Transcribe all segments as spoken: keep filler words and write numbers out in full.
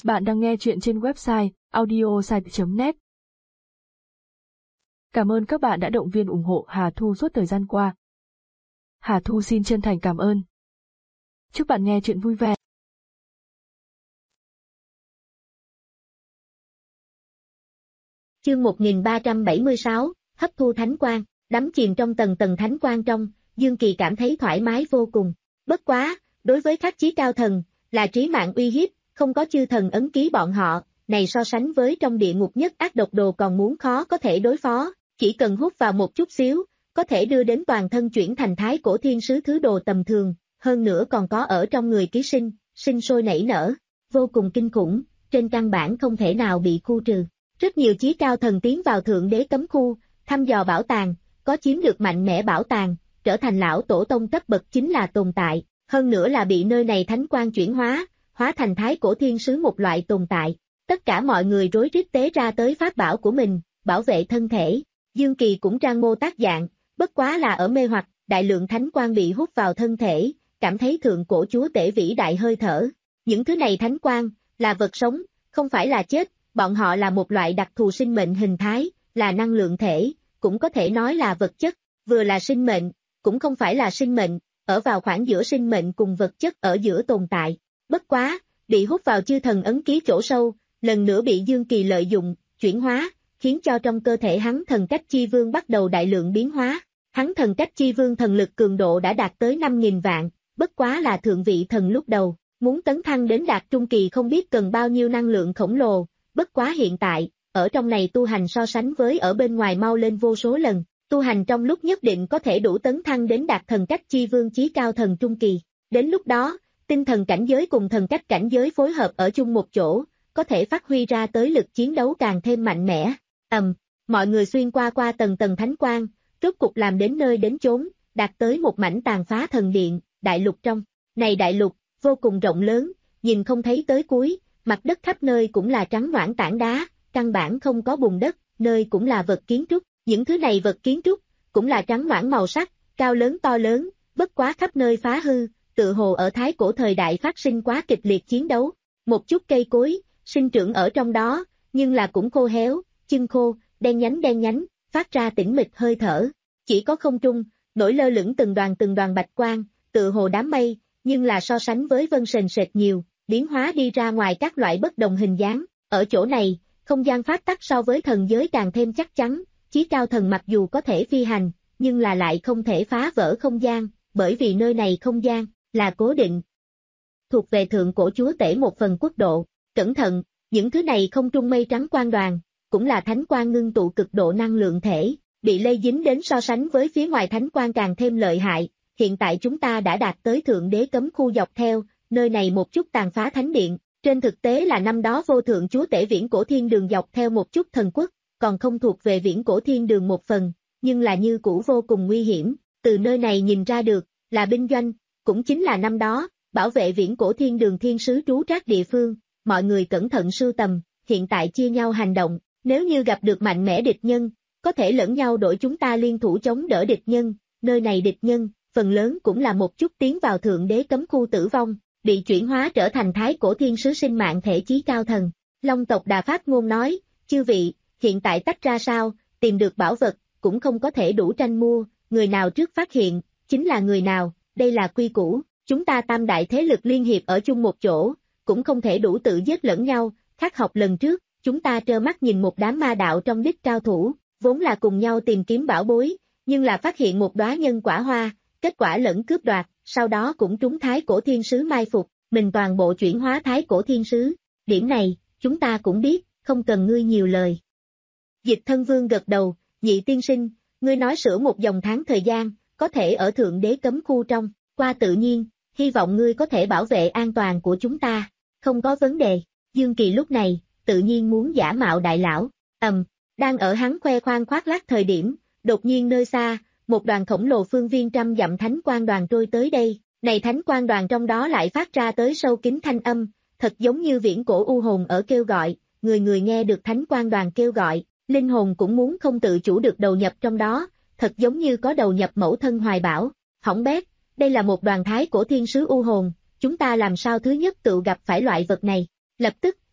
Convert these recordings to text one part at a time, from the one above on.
Bạn đang nghe chuyện trên website audiosite chấm net. Cảm ơn các bạn đã động viên ủng hộ Hà Thu suốt thời gian qua. Hà Thu xin chân thành cảm ơn. Chúc bạn nghe chuyện vui vẻ. Chương một nghìn ba trăm bảy mươi sáu, hấp thu thánh quang. Đắm chìm trong tầng tầng thánh quang trong, Dương Kỳ cảm thấy thoải mái vô cùng. Bất quá, đối với các chí cao thần, là trí mạng uy hiếp, không có chư thần ấn ký bọn họ, này so sánh với trong địa ngục nhất ác độc đồ còn muốn khó có thể đối phó, chỉ cần hút vào một chút xíu, có thể đưa đến toàn thân chuyển thành thái cổ thiên sứ thứ đồ tầm thường, hơn nữa còn có ở trong người ký sinh, sinh sôi nảy nở, vô cùng kinh khủng, trên căn bản không thể nào bị khu trừ. Rất nhiều chí cao thần tiến vào thượng đế cấm khu, thăm dò bảo tàng, có chiếm được mạnh mẽ bảo tàng, trở thành lão tổ tông cấp bậc chính là tồn tại, hơn nữa là bị nơi này thánh quang chuyển hóa, hóa thành thái cổ thiên sứ một loại tồn tại. Tất cả mọi người rối rít tế ra tới pháp bảo của mình, bảo vệ thân thể. Dương Kỳ cũng trang mô tác dạng, bất quá là ở mê hoặc, đại lượng thánh quang bị hút vào thân thể, cảm thấy thượng cổ chúa tể vĩ đại hơi thở. Những thứ này thánh quang, là vật sống, không phải là chết, bọn họ là một loại đặc thù sinh mệnh hình thái, là năng lượng thể, cũng có thể nói là vật chất, vừa là sinh mệnh, cũng không phải là sinh mệnh, ở vào khoảng giữa sinh mệnh cùng vật chất ở giữa tồn tại. Bất quá, bị hút vào chư thần ấn ký chỗ sâu, lần nữa bị Dương Kỳ lợi dụng, chuyển hóa, khiến cho trong cơ thể hắn thần cách chi vương bắt đầu đại lượng biến hóa. Hắn thần cách chi vương thần lực cường độ đã đạt tới năm nghìn vạn, bất quá là thượng vị thần lúc đầu, muốn tấn thăng đến đạt trung kỳ không biết cần bao nhiêu năng lượng khổng lồ, bất quá hiện tại, ở trong này tu hành so sánh với ở bên ngoài mau lên vô số lần, tu hành trong lúc nhất định có thể đủ tấn thăng đến đạt thần cách chi vương chí cao thần trung kỳ. Đến lúc đó, tinh thần cảnh giới cùng thần cách cảnh giới phối hợp ở chung một chỗ, có thể phát huy ra tới lực chiến đấu càng thêm mạnh mẽ. Ầm, um, mọi người xuyên qua qua tầng tầng thánh quang, rốt cục làm đến nơi đến chốn, đạt tới một mảnh tàn phá thần điện, đại lục trong. Này đại lục, vô cùng rộng lớn, nhìn không thấy tới cuối, mặt đất khắp nơi cũng là trắng noãn tảng đá, căn bản không có bùn đất, nơi cũng là vật kiến trúc, những thứ này vật kiến trúc, cũng là trắng noãn màu sắc, cao lớn to lớn, bất quá khắp nơi phá hư, tự hồ ở thái cổ thời đại phát sinh quá kịch liệt chiến đấu, một chút cây cối, sinh trưởng ở trong đó, nhưng là cũng khô héo, chân khô, đen nhánh đen nhánh, phát ra tĩnh mịch hơi thở, chỉ có không trung, nổi lơ lửng từng đoàn từng đoàn bạch quang, tự hồ đám mây, nhưng là so sánh với vân sền sệt nhiều, biến hóa đi ra ngoài các loại bất đồng hình dáng, ở chỗ này, không gian pháp tắc so với thần giới càng thêm chắc chắn, chí cao thần mặc dù có thể phi hành, nhưng là lại không thể phá vỡ không gian, bởi vì nơi này không gian, là cố định. Thuộc về thượng cổ chúa tể một phần quốc độ, cẩn thận, những thứ này không trung mây trắng quang đoàn, cũng là thánh quang ngưng tụ cực độ năng lượng thể, bị lây dính đến so sánh với phía ngoài thánh quang càng thêm lợi hại, hiện tại chúng ta đã đạt tới thượng đế cấm khu dọc theo, nơi này một chút tàn phá thánh điện, trên thực tế là năm đó vô thượng chúa tể viễn cổ thiên đường dọc theo một chút thần quốc, còn không thuộc về viễn cổ thiên đường một phần, nhưng là như cũ vô cùng nguy hiểm, từ nơi này nhìn ra được, là binh doanh, cũng chính là năm đó, bảo vệ viễn cổ thiên đường thiên sứ trú trác địa phương, mọi người cẩn thận sưu tầm, hiện tại chia nhau hành động, nếu như gặp được mạnh mẽ địch nhân, có thể lẫn nhau đổi chúng ta liên thủ chống đỡ địch nhân, nơi này địch nhân, phần lớn cũng là một chút tiến vào thượng đế cấm khu tử vong, bị chuyển hóa trở thành thái cổ thiên sứ sinh mạng thể chí cao thần. Long tộc Đà Phát Ngôn nói, chư vị, hiện tại tách ra sao, tìm được bảo vật, cũng không có thể đủ tranh mua, người nào trước phát hiện, chính là người nào, đây là quy củ, chúng ta tam đại thế lực liên hiệp ở chung một chỗ, cũng không thể đủ tự giết lẫn nhau, khác học lần trước, chúng ta trơ mắt nhìn một đám ma đạo trong đích cao thủ, vốn là cùng nhau tìm kiếm bảo bối, nhưng là phát hiện một đóa nhân quả hoa, kết quả lẫn cướp đoạt, sau đó cũng trúng thái cổ thiên sứ mai phục, mình toàn bộ chuyển hóa thái cổ thiên sứ, điểm này, chúng ta cũng biết, không cần ngươi nhiều lời. Dịch Thân Vương gật đầu, nhị tiên sinh, ngươi nói sửa một dòng tháng thời gian, có thể ở thượng đế cấm khu trong, qua tự nhiên, hy vọng ngươi có thể bảo vệ an toàn của chúng ta, không có vấn đề. Dương Kỳ lúc này, tự nhiên muốn giả mạo đại lão, ầm, um, đang ở hắn khoe khoang khoác lác thời điểm, đột nhiên nơi xa, một đoàn khổng lồ phương viên trăm dặm thánh quang đoàn trôi tới đây, này thánh quang đoàn trong đó lại phát ra tới sâu kín thanh âm, thật giống như viễn cổ u hồn ở kêu gọi, người người nghe được thánh quang đoàn kêu gọi, linh hồn cũng muốn không tự chủ được đầu nhập trong đó, thật giống như có đầu nhập mẫu thân hoài bảo, hỏng bét, đây là một đoàn thái cổ thiên sứ u hồn, chúng ta làm sao thứ nhất tự gặp phải loại vật này, lập tức,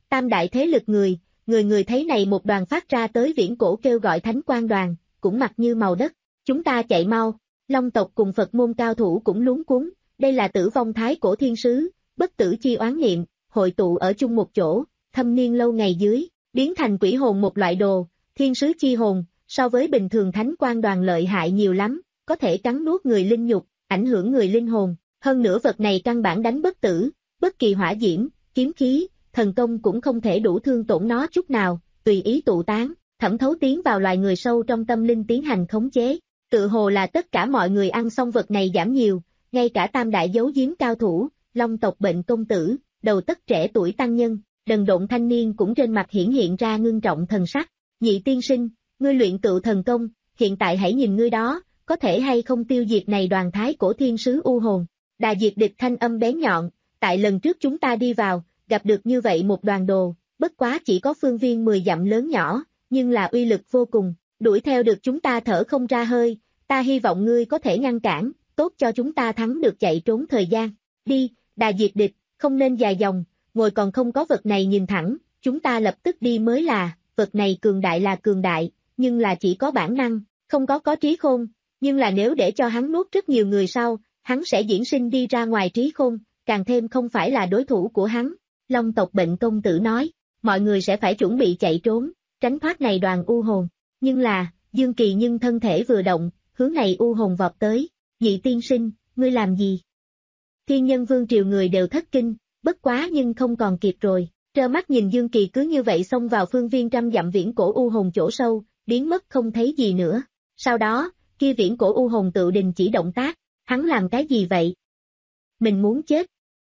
tam đại thế lực người, người người thấy này một đoàn phát ra tới viễn cổ kêu gọi thánh quan đoàn, cũng mặt như màu đất, chúng ta chạy mau, Long tộc cùng Phật môn cao thủ cũng luống cuống, đây là tử vong thái cổ thiên sứ, bất tử chi oán niệm, hội tụ ở chung một chỗ, thâm niên lâu ngày dưới, biến thành quỷ hồn một loại đồ, thiên sứ chi hồn, so với bình thường thánh quan đoàn lợi hại nhiều lắm, có thể cắn nuốt người linh nhục, ảnh hưởng người linh hồn, hơn nữa vật này căn bản đánh bất tử, bất kỳ hỏa diễm, kiếm khí, thần công cũng không thể đủ thương tổn nó chút nào, tùy ý tụ tán, thẩm thấu tiến vào loài người sâu trong tâm linh tiến hành khống chế, tự hồ là tất cả mọi người ăn xong vật này giảm nhiều, ngay cả tam đại dấu giếm cao thủ, Long tộc bệnh công tử, đầu tất trẻ tuổi tăng nhân, đần độn thanh niên cũng trên mặt hiển hiện ra ngưng trọng thần sắc, nhị tiên sinh, ngươi luyện cựu thần công, hiện tại hãy nhìn ngươi đó, có thể hay không tiêu diệt này đoàn thái cổ thiên sứ u hồn, Đà diệt địch thanh âm bén nhọn, tại lần trước chúng ta đi vào, gặp được như vậy một đoàn đồ, bất quá chỉ có phương viên mười dặm lớn nhỏ, nhưng là uy lực vô cùng, đuổi theo được chúng ta thở không ra hơi, ta hy vọng ngươi có thể ngăn cản, tốt cho chúng ta thắng được chạy trốn thời gian, đi, Đà diệt địch, không nên dài dòng, ngồi còn không có vật này nhìn thẳng, chúng ta lập tức đi mới là, vật này cường đại là cường đại, nhưng là chỉ có bản năng, không có có trí khôn, nhưng là nếu để cho hắn nuốt rất nhiều người sau, hắn sẽ diễn sinh đi ra ngoài trí khôn, càng thêm không phải là đối thủ của hắn. Long tộc bệnh công tử nói, mọi người sẽ phải chuẩn bị chạy trốn, tránh thoát này đoàn u hồn, nhưng là, Dương Kỳ nhưng thân thể vừa động, hướng này u hồn vọt tới, nhị tiên sinh, ngươi làm gì? Thiên nhân vương triều người đều thất kinh, bất quá nhưng không còn kịp rồi, trơ mắt nhìn Dương Kỳ cứ như vậy xông vào phương viên trăm dặm viễn cổ u hồn chỗ sâu, biến mất không thấy gì nữa. Sau đó, kia viễn cổ u hồn tự đình chỉ động tác, hắn làm cái gì vậy? Mình muốn chết.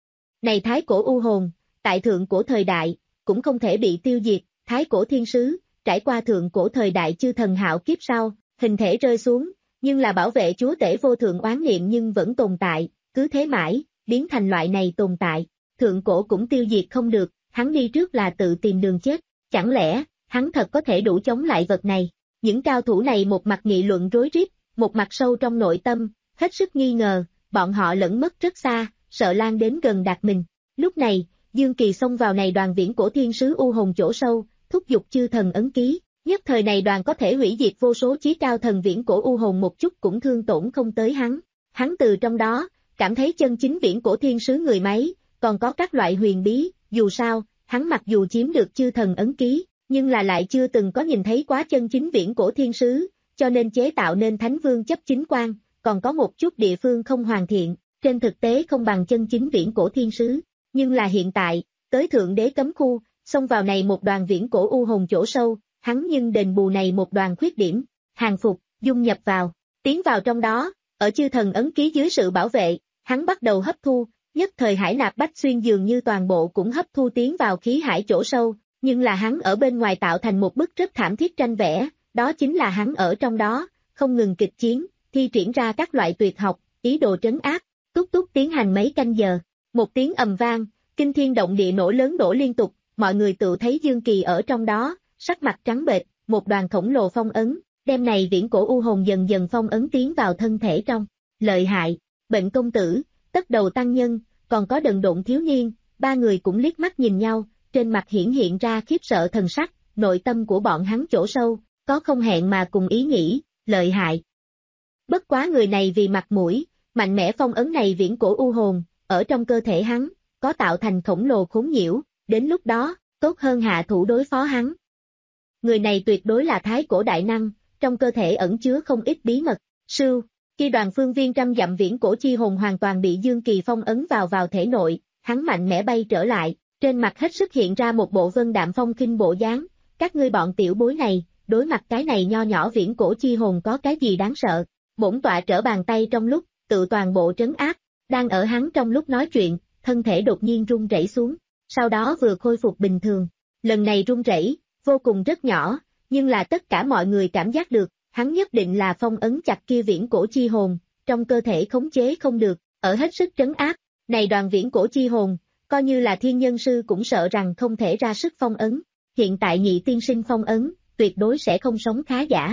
Này thái cổ u hồn, tại thượng cổ thời đại, cũng không thể bị tiêu diệt, thái cổ thiên sứ, trải qua thượng cổ thời đại chư thần hạo kiếp sau, hình thể rơi xuống, nhưng là bảo vệ chúa tể vô thượng oán niệm nhưng vẫn tồn tại, cứ thế mãi, biến thành loại này tồn tại, thượng cổ cũng tiêu diệt không được, hắn đi trước là tự tìm đường chết, chẳng lẽ, hắn thật có thể đủ chống lại vật này, những cao thủ này một mặt nghị luận rối rít, một mặt sâu trong nội tâm, hết sức nghi ngờ, bọn họ lẫn mất rất xa, sợ lan đến gần đạt mình, lúc này, Dương Kỳ xông vào này đoàn viễn cổ thiên sứ u hồn chỗ sâu, thúc giục chư thần ấn ký, nhất thời này đoàn có thể hủy diệt vô số chí cao thần viễn cổ u hồn một chút cũng thương tổn không tới hắn, hắn từ trong đó, cảm thấy chân chính viễn cổ thiên sứ người máy, còn có các loại huyền bí, dù sao, hắn mặc dù chiếm được chư thần ấn ký, nhưng là lại chưa từng có nhìn thấy quá chân chính viễn cổ thiên sứ, cho nên chế tạo nên thánh vương chấp chính quan, còn có một chút địa phương không hoàn thiện, trên thực tế không bằng chân chính viễn cổ thiên sứ, nhưng là hiện tại, tới thượng đế cấm khu, xông vào này một đoàn viễn cổ u hồn chỗ sâu, hắn nhưng đền bù này một đoàn khuyết điểm, hàng phục, dung nhập vào, tiến vào trong đó, ở chư thần ấn ký dưới sự bảo vệ, hắn bắt đầu hấp thu, nhất thời hải nạp bách xuyên dường như toàn bộ cũng hấp thu tiến vào khí hải chỗ sâu, nhưng là hắn ở bên ngoài tạo thành một bức rất thảm thiết tranh vẽ, đó chính là hắn ở trong đó, không ngừng kịch chiến, thi triển ra các loại tuyệt học, ý đồ trấn áp, túc túc tiến hành mấy canh giờ, một tiếng ầm vang, kinh thiên động địa nổ lớn đổ liên tục, mọi người tự thấy Dương Kỳ ở trong đó, sắc mặt trắng bệch, một đoàn khổng lồ phong ấn, đem này viễn cổ u hồn dần dần phong ấn tiến vào thân thể trong, lợi hại, bệnh công tử, tất đầu tăng nhân, còn có đần độn thiếu niên, ba người cũng liếc mắt nhìn nhau, trên mặt hiển hiện ra khiếp sợ thần sắc, nội tâm của bọn hắn chỗ sâu, có không hẹn mà cùng ý nghĩ, lợi hại. Bất quá người này vì mặt mũi, mạnh mẽ phong ấn này viễn cổ u hồn, ở trong cơ thể hắn, có tạo thành khổng lồ khốn nhiễu, đến lúc đó, tốt hơn hạ thủ đối phó hắn. Người này tuyệt đối là thái cổ đại năng, trong cơ thể ẩn chứa không ít bí mật, sưu, khi đoàn phương viên trăm dặm viễn cổ chi hồn hoàn toàn bị Dương Kỳ phong ấn vào vào thể nội, hắn mạnh mẽ bay trở lại, trên mặt hết sức hiện ra một bộ vân đạm phong khinh bộ dáng, các ngươi bọn tiểu bối này, đối mặt cái này nho nhỏ viễn cổ chi hồn có cái gì đáng sợ, bổn tọa trở bàn tay trong lúc, tự toàn bộ trấn áp, đang ở hắn trong lúc nói chuyện, thân thể đột nhiên rung rẩy xuống, sau đó vừa khôi phục bình thường, lần này rung rẩy, vô cùng rất nhỏ, nhưng là tất cả mọi người cảm giác được, hắn nhất định là phong ấn chặt kia viễn cổ chi hồn, trong cơ thể khống chế không được, ở hết sức trấn áp, này đoàn viễn cổ chi hồn, coi như là thiên nhân sư cũng sợ rằng không thể ra sức phong ấn, hiện tại nhị tiên sinh phong ấn, tuyệt đối sẽ không sống khá giả.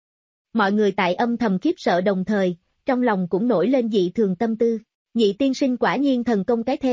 Mọi người tại âm thầm khiếp sợ đồng thời, trong lòng cũng nổi lên dị thường tâm tư, nhị tiên sinh quả nhiên thần công cái thế,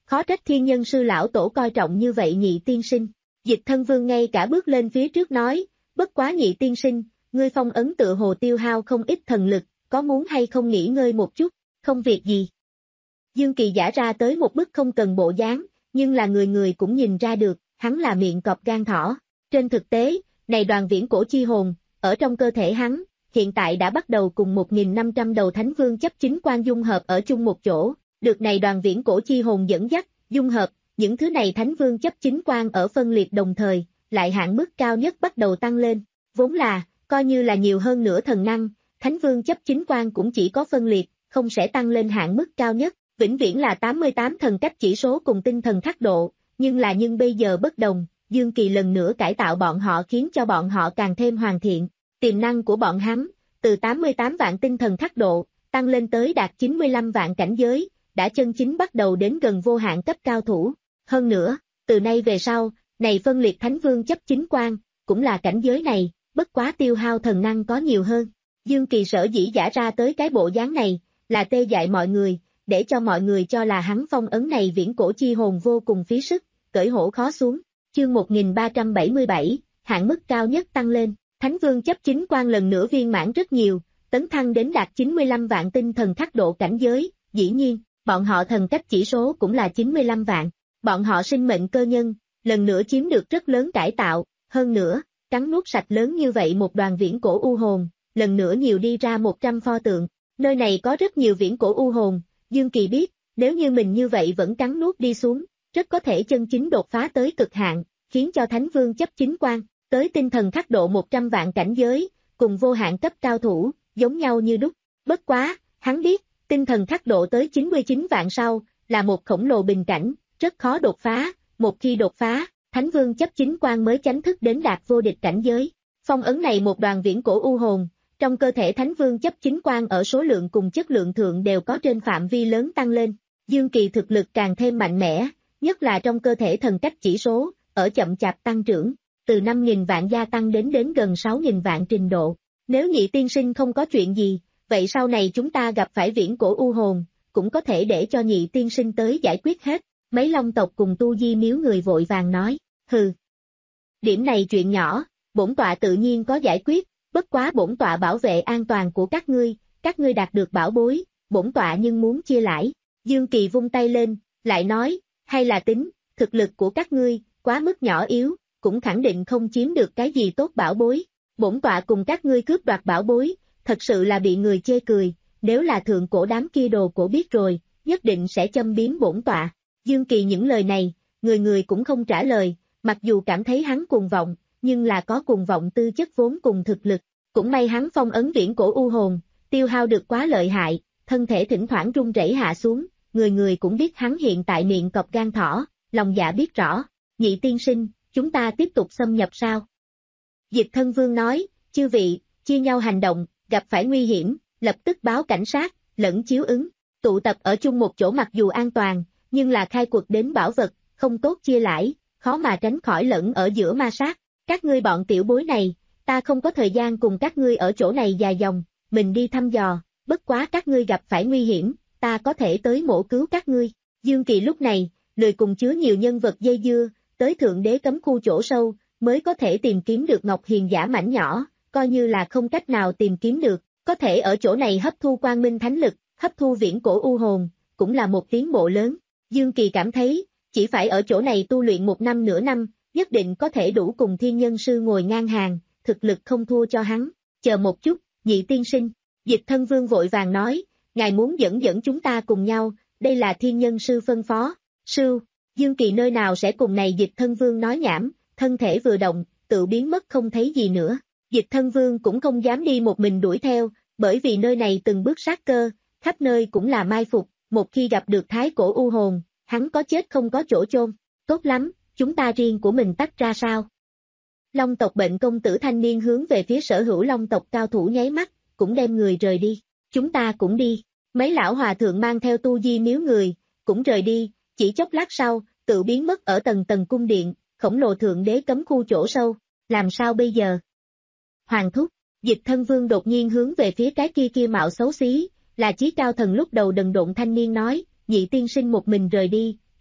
khó trách thiên nhân sư lão tổ coi trọng như vậy Nhị tiên sinh. Dịch Thân Vương ngay cả bước lên phía trước nói, bất quá Nhị tiên sinh, ngươi phong ấn tự hồ tiêu hao không ít thần lực, có muốn hay không nghỉ ngơi một chút, không việc gì. Dương Kỳ giả ra tới một bức không cần bộ dáng, nhưng là người người cũng nhìn ra được, hắn là miệng cọp gan thỏ. Trên thực tế, này đoàn viễn cổ chi hồn, ở trong cơ thể hắn, hiện tại đã bắt đầu cùng một nghìn năm trăm đầu thánh vương chấp chính quan dung hợp ở chung một chỗ, được này đoàn viễn cổ chi hồn dẫn dắt, dung hợp, những thứ này thánh vương chấp chính quan ở phân liệt đồng thời, lại hạn mức cao nhất bắt đầu tăng lên, vốn là, coi như là nhiều hơn nửa thần năng, thánh vương chấp chính quan cũng chỉ có phân liệt, không sẽ tăng lên hạn mức cao nhất, vĩnh viễn là tám mươi tám thần cách chỉ số cùng tinh thần thác độ, nhưng là nhưng bây giờ bất đồng, Dương Kỳ lần nữa cải tạo bọn họ khiến cho bọn họ càng thêm hoàn thiện, tiềm năng của bọn hắn, từ tám mươi tám vạn tinh thần thác độ, tăng lên tới đạt chín mươi lăm vạn cảnh giới, đã chân chính bắt đầu đến gần vô hạn cấp cao thủ. Hơn nữa, từ nay về sau, này phân liệt thánh vương chấp chính quan, cũng là cảnh giới này, bất quá tiêu hao thần năng có nhiều hơn. Dương Kỳ sở dĩ giả ra tới cái bộ dáng này, là tê dại mọi người, để cho mọi người cho là hắn phong ấn này viễn cổ chi hồn vô cùng phí sức, cởi hổ khó xuống. Chương một nghìn ba trăm bảy mươi bảy, hạn mức cao nhất tăng lên, thánh vương chấp chính quan lần nữa viên mãn rất nhiều, tấn thăng đến đạt chín mươi lăm vạn tinh thần thác độ cảnh giới, dĩ nhiên, bọn họ thần cách chỉ số cũng là chín mươi lăm vạn, bọn họ sinh mệnh cơ nhân, lần nữa chiếm được rất lớn cải tạo, hơn nữa, cắn nuốt sạch lớn như vậy một đoàn viễn cổ u hồn, lần nữa nhiều đi ra một trăm pho tượng, nơi này có rất nhiều viễn cổ u hồn, Dương Kỳ biết, nếu như mình như vậy vẫn cắn nuốt đi xuống, rất có thể chân chính đột phá tới cực hạn, khiến cho thánh vương chấp chính quan, tới tinh thần thác độ một trăm vạn cảnh giới, cùng vô hạn cấp cao thủ, giống nhau như đúc, bất quá, hắn biết, tinh thần thác độ tới chín mươi chín vạn sau, là một khổng lồ bình cảnh, rất khó đột phá, một khi đột phá, thánh vương chấp chính quan mới chánh thức đến đạt vô địch cảnh giới. Phong ấn này một đoàn viễn cổ u hồn, trong cơ thể thánh vương chấp chính quan ở số lượng cùng chất lượng thượng đều có trên phạm vi lớn tăng lên, Dương Kỳ thực lực càng thêm mạnh mẽ, nhất là trong cơ thể thần cách chỉ số, ở chậm chạp tăng trưởng, từ năm nghìn vạn gia tăng đến đến gần sáu nghìn vạn trình độ. Nếu Nhị tiên sinh không có chuyện gì, vậy sau này chúng ta gặp phải viễn cổ u hồn, cũng có thể để cho Nhị tiên sinh tới giải quyết hết. Mấy long tộc cùng tu di miếu người vội vàng nói, hừ. Điểm này chuyện nhỏ, bổn tọa tự nhiên có giải quyết, bất quá bổn tọa bảo vệ an toàn của các ngươi, các ngươi đạt được bảo bối, bổn tọa nhưng muốn chia lãi. Dương Kỳ vung tay lên, lại nói, hay là tính, thực lực của các ngươi, quá mức nhỏ yếu, cũng khẳng định không chiếm được cái gì tốt bảo bối. Bổn tọa cùng các ngươi cướp đoạt bảo bối, thật sự là bị người chê cười, nếu là thượng cổ đám kia đồ cổ biết rồi, nhất định sẽ châm biếm bổn tọa. Dương Kỳ những lời này, người người cũng không trả lời, mặc dù cảm thấy hắn cuồng vọng, nhưng là có cuồng vọng tư chất vốn cùng thực lực. Cũng may hắn phong ấn viễn cổ u hồn, tiêu hao được quá lợi hại, thân thể thỉnh thoảng run rẩy hạ xuống, người người cũng biết hắn hiện tại miệng cọp gan thỏ, lòng dạ biết rõ. Nhị tiên sinh, chúng ta tiếp tục xâm nhập sao? Dịch Thân Vương nói, chư vị, chia nhau hành động, gặp phải nguy hiểm, lập tức báo cảnh sát, lẫn chiếu ứng, tụ tập ở chung một chỗ mặc dù an toàn, nhưng là khai cuộc đến bảo vật, không tốt chia lãi, khó mà tránh khỏi lẫn ở giữa ma sát. Các ngươi bọn tiểu bối này, ta không có thời gian cùng các ngươi ở chỗ này dài dòng, mình đi thăm dò, bất quá các ngươi gặp phải nguy hiểm, ta có thể tới mổ cứu các ngươi. Dương Kỳ lúc này, lười cùng chứa nhiều nhân vật dây dưa, tới thượng đế cấm khu chỗ sâu, mới có thể tìm kiếm được Ngọc Hiền giả mảnh nhỏ, coi như là không cách nào tìm kiếm được, có thể ở chỗ này hấp thu quang minh thánh lực, hấp thu viễn cổ u hồn, cũng là một tiến bộ lớn. Dương Kỳ cảm thấy, chỉ phải ở chỗ này tu luyện một năm nửa năm, nhất định có thể đủ cùng thiên nhân sư ngồi ngang hàng, thực lực không thua cho hắn. Chờ một chút, Nhị tiên sinh, Dịch Thân Vương vội vàng nói, ngài muốn dẫn dẫn chúng ta cùng nhau, đây là thiên nhân sư phân phó. Sư, Dương Kỳ nơi nào sẽ cùng này Dịch Thân Vương nói nhảm, thân thể vừa động, tự biến mất không thấy gì nữa. Dịch Thân Vương cũng không dám đi một mình đuổi theo, bởi vì nơi này từng bước sát cơ, khắp nơi cũng là mai phục, một khi gặp được thái cổ u hồn, hắn có chết không có chỗ chôn. Tốt lắm, chúng ta riêng của mình tách ra sao? Long tộc bệnh công tử thanh niên hướng về phía sở hữu long tộc cao thủ nháy mắt, cũng đem người rời đi. Chúng ta cũng đi. Mấy lão hòa thượng mang theo tu di miếu người, cũng rời đi, chỉ chốc lát sau, tự biến mất ở tầng tầng cung điện, khổng lồ thượng đế cấm khu chỗ sâu. Làm sao bây giờ? Hoàng thúc, Dịch Thân Vương đột nhiên hướng về phía cái kia kia mạo xấu xí, là Chí Cao Thần lúc đầu đần độn thanh niên nói, Nhị tiên sinh một mình rời đi,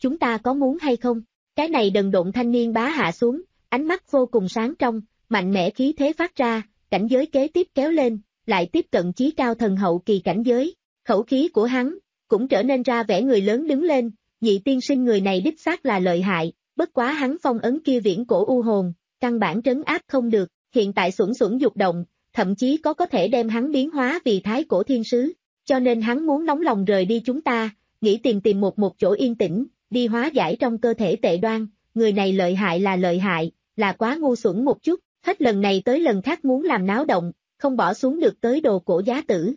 chúng ta có muốn hay không? Cái này đần độn thanh niên bá hạ xuống, ánh mắt vô cùng sáng trong, mạnh mẽ khí thế phát ra, cảnh giới kế tiếp kéo lên, lại tiếp cận chí cao thần hậu kỳ cảnh giới, khẩu khí của hắn, cũng trở nên ra vẻ người lớn đứng lên, nhị tiên sinh người này đích xác là lợi hại, bất quá hắn phong ấn kia viễn cổ u hồn, căn bản trấn áp không được, hiện tại xuẩn xuẩn dục động, thậm chí có có thể đem hắn biến hóa vì thái cổ thiên sứ, cho nên hắn muốn nóng lòng rời đi chúng ta, nghĩ tìm tìm một một chỗ yên tĩnh, đi hóa giải trong cơ thể tệ đoan, người này lợi hại là lợi hại, là quá ngu xuẩn một chút, hết lần này tới lần khác muốn làm náo động, không bỏ xuống được tới đồ cổ giá tử.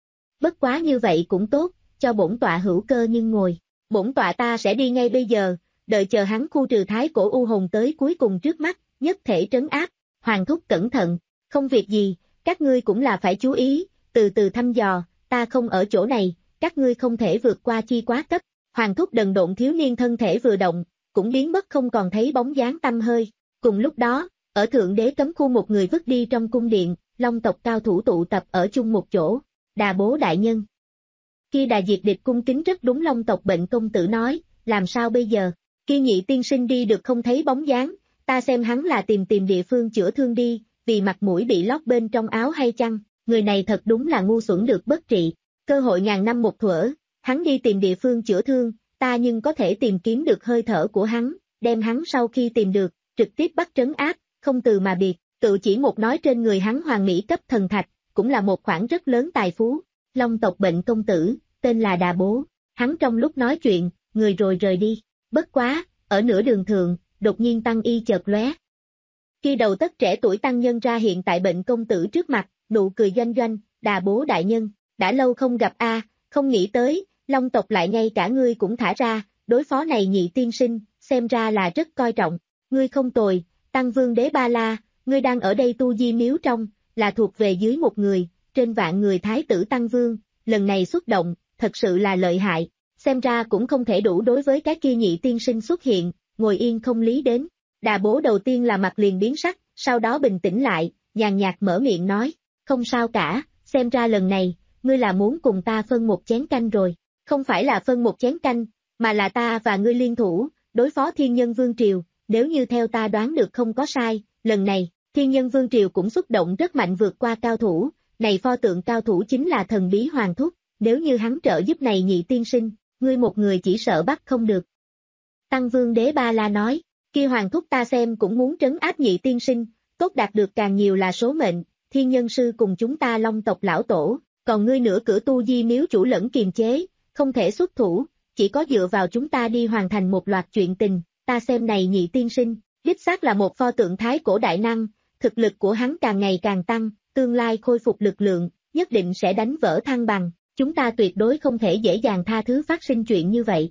Bất quá như vậy cũng tốt, cho bổn tọa hữu cơ nhưng ngồi, bổn tọa ta sẽ đi ngay bây giờ, đợi chờ hắn khu trừ thái cổ u hồn tới cuối cùng trước mắt, nhất thể trấn áp, Hoàng thúc cẩn thận, không việc gì, các ngươi cũng là phải chú ý, từ từ thăm dò, ta không ở chỗ này, các ngươi không thể vượt qua chi quá cấp, Hoàng thúc đần độn thiếu niên thân thể vừa động, cũng biến mất không còn thấy bóng dáng tăm hơi, cùng lúc đó, ở thượng đế cấm khu một người vứt đi trong cung điện, Long tộc cao thủ tụ tập ở chung một chỗ, Đà bố đại nhân. Khi Đà diệt địch cung kính rất đúng Long tộc bệnh công tử nói, làm sao bây giờ, khi nhị tiên sinh đi được không thấy bóng dáng, ta xem hắn là tìm tìm địa phương chữa thương đi, vì mặt mũi bị lót bên trong áo hay chăng, người này thật đúng là ngu xuẩn được bất trị, cơ hội ngàn năm một thuở, hắn đi tìm địa phương chữa thương, ta nhưng có thể tìm kiếm được hơi thở của hắn, đem hắn sau khi tìm được, trực tiếp bắt trấn áp, không từ mà biệt, tự chỉ một nói trên người hắn hoàng mỹ cấp thần thạch, cũng là một khoản rất lớn tài phú, Long tộc bệnh công tử, tên là Đà bố, hắn trong lúc nói chuyện, người rồi rời đi, bất quá, ở nửa đường thượng, đột nhiên tăng y chợt lóe. Khi đầu tất trẻ tuổi tăng nhân ra hiện tại bệnh công tử trước mặt, nụ cười doanh doanh, Đà bố đại nhân, đã lâu không gặp a, không nghĩ tới, Long tộc lại ngay cả ngươi cũng thả ra, đối phó này nhị tiên sinh, xem ra là rất coi trọng, ngươi không tồi, Tăng Vương Đế Ba La, ngươi đang ở đây tu di miếu trong, là thuộc về dưới một người, trên vạn người thái tử Tăng Vương, lần này xuất động, thật sự là lợi hại, xem ra cũng không thể đủ đối với cái kia nhị tiên sinh xuất hiện, ngồi yên không lý đến. Đà bố đầu tiên là mặt liền biến sắc, sau đó bình tĩnh lại, nhàn nhạt mở miệng nói, không sao cả, xem ra lần này, ngươi là muốn cùng ta phân một chén canh rồi, không phải là phân một chén canh, mà là ta và ngươi liên thủ, đối phó Thiên Nhân Vương Triều, nếu như theo ta đoán được không có sai, lần này, Thiên Nhân Vương Triều cũng xúc động rất mạnh vượt qua cao thủ, này pho tượng cao thủ chính là thần bí Hoàng thúc, nếu như hắn trợ giúp này nhị tiên sinh, ngươi một người chỉ sợ bắt không được. Tăng Vương Đế Ba La nói, kia Hoàng thúc ta xem cũng muốn trấn áp nhị tiên sinh, tốt đạt được càng nhiều là số mệnh, Thiên Nhân Sư cùng chúng ta Long tộc lão tổ, còn ngươi nửa cửa tu di miếu chủ lẫn kiềm chế, không thể xuất thủ, chỉ có dựa vào chúng ta đi hoàn thành một loạt chuyện tình, ta xem này nhị tiên sinh, đích xác là một pho tượng thái cổ đại năng, thực lực của hắn càng ngày càng tăng, tương lai khôi phục lực lượng, nhất định sẽ đánh vỡ thăng bằng, chúng ta tuyệt đối không thể dễ dàng tha thứ phát sinh chuyện như vậy.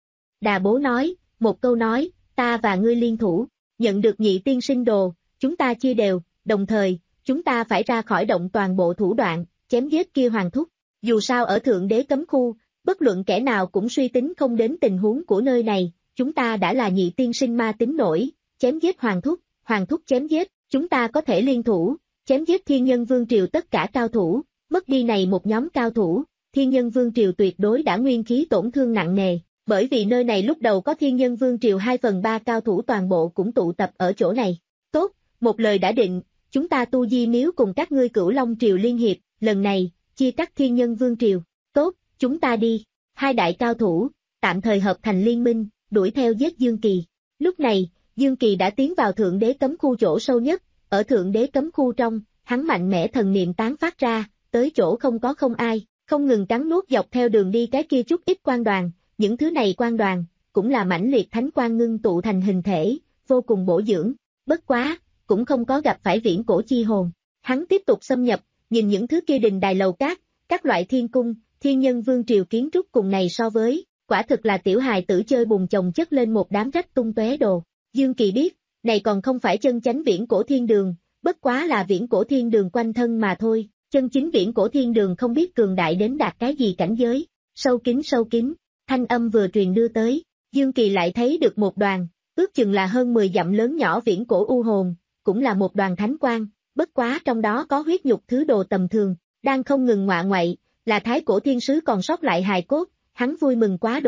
Đà bố nói, một câu nói, ta và ngươi liên thủ, nhận được nhị tiên sinh đồ, chúng ta chia đều, đồng thời, chúng ta phải ra khỏi động toàn bộ thủ đoạn, chém giết kia Hoàng thúc, dù sao ở thượng đế cấm khu, bất luận kẻ nào cũng suy tính không đến tình huống của nơi này, chúng ta đã là nhị tiên sinh ma tính nổi, chém giết Hoàng thúc, Hoàng thúc chém giết, chúng ta có thể liên thủ, chém giết Thiên Nhân Vương Triều tất cả cao thủ, mất đi này một nhóm cao thủ, Thiên Nhân Vương Triều tuyệt đối đã nguyên khí tổn thương nặng nề, bởi vì nơi này lúc đầu có Thiên Nhân Vương Triều hai phần ba cao thủ toàn bộ cũng tụ tập ở chỗ này. Tốt, một lời đã định, chúng ta tu di miếu cùng các ngươi Cửu Long Triều liên hiệp, lần này, chia cắt Thiên Nhân Vương Triều. Tốt, chúng ta đi. Hai đại cao thủ, tạm thời hợp thành liên minh, đuổi theo giết Dương Kỳ. Lúc này, Dương Kỳ đã tiến vào thượng đế cấm khu chỗ sâu nhất, ở thượng đế cấm khu trong, hắn mạnh mẽ thần niệm tán phát ra, tới chỗ không có không ai, không ngừng cắn nuốt dọc theo đường đi cái kia chút ít quan đoàn, những thứ này quan đoàn, cũng là mãnh liệt thánh quan ngưng tụ thành hình thể, vô cùng bổ dưỡng, bất quá, cũng không có gặp phải viễn cổ chi hồn. Hắn tiếp tục xâm nhập, nhìn những thứ kia đình đài lầu cát, các loại thiên cung, Thiên Nhân Vương Triều kiến trúc cùng này so với, quả thực là tiểu hài tử chơi bùn chồng chất lên một đám rách tung tóe đồ. Dương Kỳ biết, này còn không phải chân chánh viễn cổ thiên đường, bất quá là viễn cổ thiên đường quanh thân mà thôi, chân chính viễn cổ thiên đường không biết cường đại đến đạt cái gì cảnh giới. Sâu kín sâu kín, thanh âm vừa truyền đưa tới, Dương Kỳ lại thấy được một đoàn, ước chừng là hơn mười dặm lớn nhỏ viễn cổ u hồn, cũng là một đoàn thánh quang, bất quá trong đó có huyết nhục thứ đồ tầm thường, đang không ngừng ngọa ngoại, là thái cổ thiên sứ còn sót lại hài cốt, hắn vui mừng quá đổi,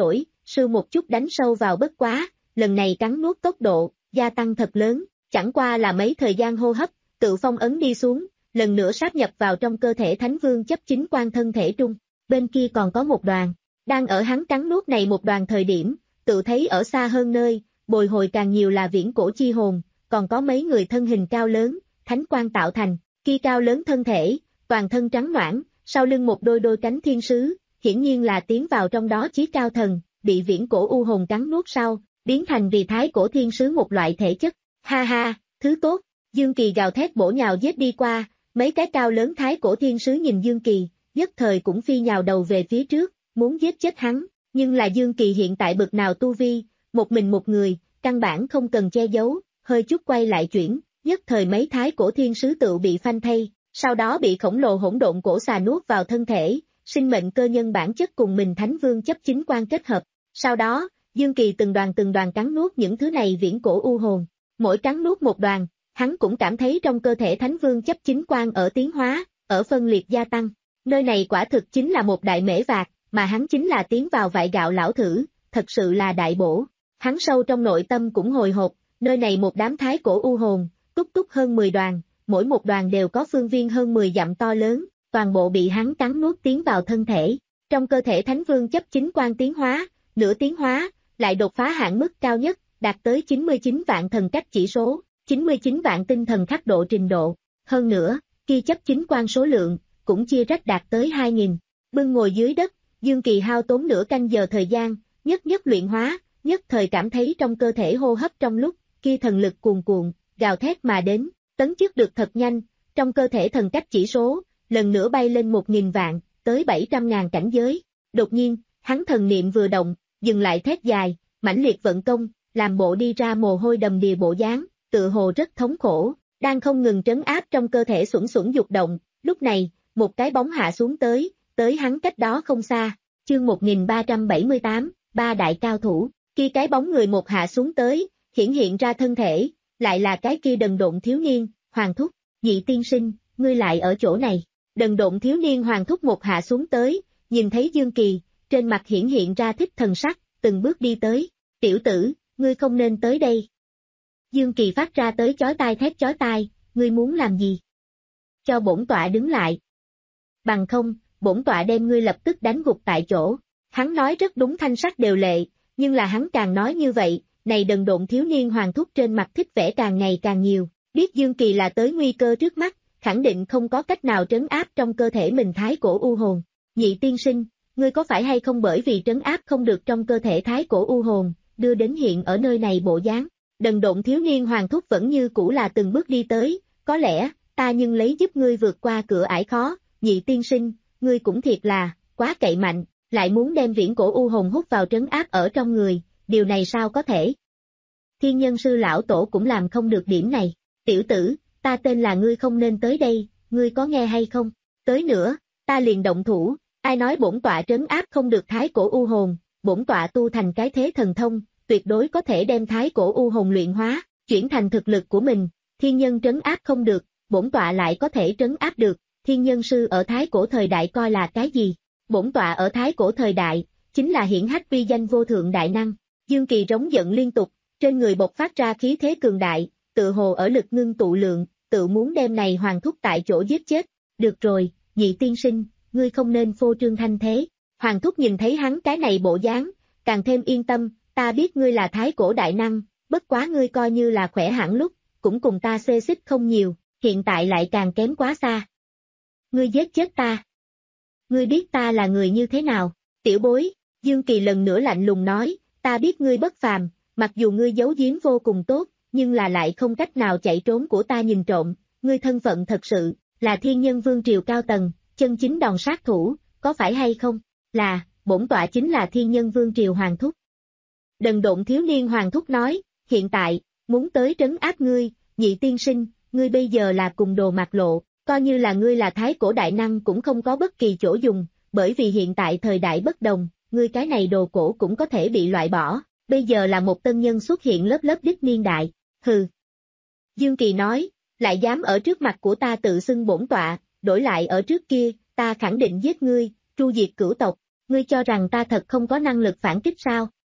sư một chút đánh sâu vào bất quá, lần này cắn nuốt tốc độ, gia tăng thật lớn, chẳng qua là mấy thời gian hô hấp, tự phong ấn đi xuống, lần nữa sáp nhập vào trong cơ thể Thánh Vương chấp chính quan thân thể trung, bên kia còn có một đoàn, đang ở hắn cắn nuốt này một đoàn thời điểm, tự thấy ở xa hơn nơi, bồi hồi càng nhiều là viễn cổ chi hồn, còn có mấy người thân hình cao lớn, thánh quan tạo thành, kia cao lớn thân thể, toàn thân trắng noãn, sau lưng một đôi đôi cánh thiên sứ, hiển nhiên là tiến vào trong đó chí cao thần, bị viễn cổ u hồn cắn nuốt sau, biến thành vì thái cổ thiên sứ một loại thể chất, ha ha, thứ tốt, Dương Kỳ gào thét bổ nhào giết đi qua, mấy cái cao lớn thái cổ thiên sứ nhìn Dương Kỳ, nhất thời cũng phi nhào đầu về phía trước, muốn giết chết hắn, nhưng là Dương Kỳ hiện tại bực nào tu vi, một mình một người, căn bản không cần che giấu, hơi chút quay lại chuyển, nhất thời mấy thái cổ thiên sứ tự bị phanh thay, sau đó bị khổng lồ hỗn độn cổ xà nuốt vào thân thể, sinh mệnh cơ nhân bản chất cùng mình Thánh Vương chấp chính quan kết hợp. Sau đó, Dương Kỳ từng đoàn từng đoàn cắn nuốt những thứ này viễn cổ u hồn, mỗi cắn nuốt một đoàn, hắn cũng cảm thấy trong cơ thể Thánh Vương chấp chính quan ở tiến hóa, ở phân liệt gia tăng. Nơi này quả thực chính là một đại mễ vạc, mà hắn chính là tiến vào vại gạo lão thử, thật sự là đại bổ. Hắn sâu trong nội tâm cũng hồi hộp, nơi này một đám thái cổ u hồn, túc túc hơn mười đoàn, mỗi một đoàn đều có phương viên hơn mười dặm to lớn, toàn bộ bị hắn cắn nuốt tiến vào thân thể. Trong cơ thể Thánh Vương chấp chính quan tiến hóa, nửa tiến hóa, lại đột phá hạn mức cao nhất, đạt tới chín mươi chín vạn thần cách chỉ số, chín mươi chín vạn tinh thần khắc độ trình độ. Hơn nữa, kia chấp chính quan số lượng, cũng chia rách đạt tới hai nghìn. Bưng ngồi dưới đất, Dương Kỳ hao tốn nửa canh giờ thời gian, nhất nhất luyện hóa, nhất thời cảm thấy trong cơ thể hô hấp trong lúc, kia thần lực cuồn cuộn, gào thét mà đến, tấn chức được thật nhanh, trong cơ thể thần cách chỉ số, lần nữa bay lên một nghìn vạn, tới bảy trăm ngàn cảnh giới. Đột nhiên, hắn thần niệm vừa động, dừng lại thét dài, mãnh liệt vận công, làm bộ đi ra mồ hôi đầm đìa bộ dáng, tự hồ rất thống khổ, đang không ngừng trấn áp trong cơ thể xuẩn xuẩn dục động. Lúc này, một cái bóng hạ xuống tới, tới hắn cách đó không xa, chương một nghìn ba trăm bảy mươi tám, ba đại cao thủ, khi cái bóng người một hạ xuống tới, hiển hiện ra thân thể, lại là cái kia đần độn thiếu niên, Hoàng Thúc, Nhị tiên sinh, ngươi lại ở chỗ này. Đần độn thiếu niên Hoàng Thúc một hạ xuống tới, nhìn thấy Dương Kỳ, trên mặt hiển hiện ra thích thần sắc, từng bước đi tới, tiểu tử, ngươi không nên tới đây. Dương Kỳ phát ra tới chói tai thét chói tai, ngươi muốn làm gì? Cho bổn tọa đứng lại. Bằng không, bổn tọa đem ngươi lập tức đánh gục tại chỗ. Hắn nói rất đúng, thanh sắc đều lệ, nhưng là hắn càng nói như vậy, này đần độn thiếu niên Hoàng Thúc trên mặt thích vẻ càng ngày càng nhiều, biết Dương Kỳ là tới nguy cơ trước mắt, khẳng định không có cách nào trấn áp trong cơ thể mình thái cổ u hồn. Nhị tiên sinh, ngươi có phải hay không bởi vì trấn áp không được trong cơ thể thái cổ u hồn, đưa đến hiện ở nơi này bộ dáng? Đần độn thiếu niên Hoàng Thúc vẫn như cũ là từng bước đi tới, có lẽ, ta nhưng lấy giúp ngươi vượt qua cửa ải khó. Nhị tiên sinh, ngươi cũng thiệt là, quá cậy mạnh, lại muốn đem viễn cổ u hồn hút vào trấn áp ở trong người, điều này sao có thể? Thiên nhân sư lão tổ cũng làm không được điểm này. Tiểu tử, ta tên là ngươi không nên tới đây, ngươi có nghe hay không? Tới nữa, ta liền động thủ, ai nói bổn tọa trấn áp không được thái cổ u hồn, bổn tọa tu thành cái thế thần thông, tuyệt đối có thể đem thái cổ u hồn luyện hóa, chuyển thành thực lực của mình. Thiên nhân trấn áp không được, bổn tọa lại có thể trấn áp được. Thiên nhân sư ở thái cổ thời đại coi là cái gì? Bổn tọa ở thái cổ thời đại, chính là hiển hách uy danh vô thượng đại năng. Dương Kỳ rống giận liên tục, trên người bộc phát ra khí thế cường đại, tự hồ ở lực ngưng tụ lượng, tự muốn đem này Hoàng Thúc tại chỗ giết chết. Được rồi, nhị tiên sinh, ngươi không nên phô trương thanh thế. Hoàng Thúc nhìn thấy hắn cái này bộ dáng, càng thêm yên tâm, ta biết ngươi là thái cổ đại năng, bất quá ngươi coi như là khỏe hẳn lúc, cũng cùng ta xê xích không nhiều, hiện tại lại càng kém quá xa. Ngươi giết chết ta. Ngươi biết ta là người như thế nào? Tiểu bối, Dương Kỳ lần nữa lạnh lùng nói, ta biết ngươi bất phàm, mặc dù ngươi giấu giếm vô cùng tốt, nhưng là lại không cách nào chạy trốn của ta nhìn trộm, ngươi thân phận thật sự, là thiên nhân vương triều cao tầng, chân chính đòn sát thủ, có phải hay không? Là, bổn tọa chính là thiên nhân vương triều Hoàng Thúc. Đần độn thiếu niên Hoàng Thúc nói, hiện tại, muốn tới trấn áp ngươi, nhị tiên sinh, ngươi bây giờ là cùng đồ mạt lộ. Coi như là ngươi là thái cổ đại năng cũng không có bất kỳ chỗ dùng, bởi vì hiện tại thời đại bất đồng, ngươi cái này đồ cổ cũng có thể bị loại bỏ, bây giờ là một tân nhân xuất hiện lớp lớp đích niên đại, hừ. Dương Kỳ nói, lại dám ở trước mặt của ta tự xưng bổn tọa, đổi lại ở trước kia, ta khẳng định giết ngươi, tru diệt cửu tộc, ngươi cho rằng ta thật không có năng lực phản kích sao?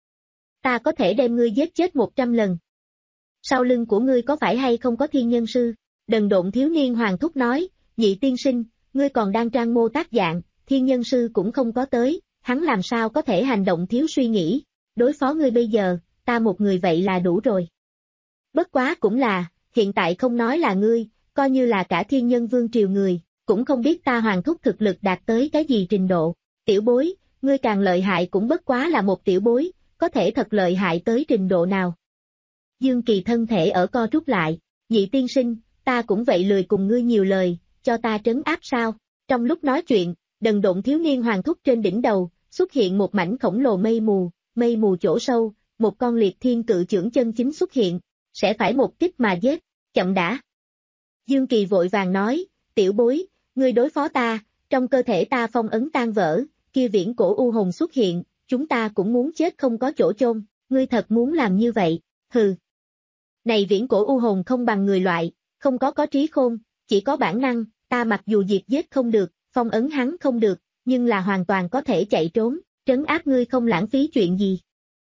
ta có thể đem ngươi giết chết một trăm lần. Sau lưng của ngươi có phải hay không có thiên nhân sư? Đần độn thiếu niên hoàng thúc nói, Nhị tiên sinh, ngươi còn đang trang mô tác dạng, thiên nhân sư cũng không có tới, hắn làm sao có thể hành động thiếu suy nghĩ, đối phó ngươi bây giờ, ta một người vậy là đủ rồi. Bất quá cũng là, hiện tại không nói là ngươi, coi như là cả thiên nhân vương triều người, cũng không biết ta hoàng thúc thực lực đạt tới cái gì trình độ. Tiểu bối, ngươi càng lợi hại cũng bất quá là một tiểu bối, có thể thật lợi hại tới trình độ nào. Dương Kỳ thân thể ở co rút lại, Nhị tiên sinh, ta cũng vậy lười cùng ngươi nhiều lời, cho ta trấn áp sao. Trong lúc nói chuyện, đần độn thiếu niên hoàng thúc trên đỉnh đầu, xuất hiện một mảnh khổng lồ mây mù, mây mù chỗ sâu, một con liệt thiên cự chưởng chân chính xuất hiện, sẽ phải một kích mà giết, chậm đã. Dương Kỳ vội vàng nói, tiểu bối, ngươi đối phó ta, trong cơ thể ta phong ấn tan vỡ, kia viễn cổ u hồn xuất hiện, chúng ta cũng muốn chết không có chỗ chôn, ngươi thật muốn làm như vậy, hừ. Này viễn cổ u hồn không bằng người loại, không có có trí khôn, chỉ có bản năng, ta mặc dù diệt giết không được, phong ấn hắn không được, nhưng là hoàn toàn có thể chạy trốn, trấn áp ngươi không lãng phí chuyện gì.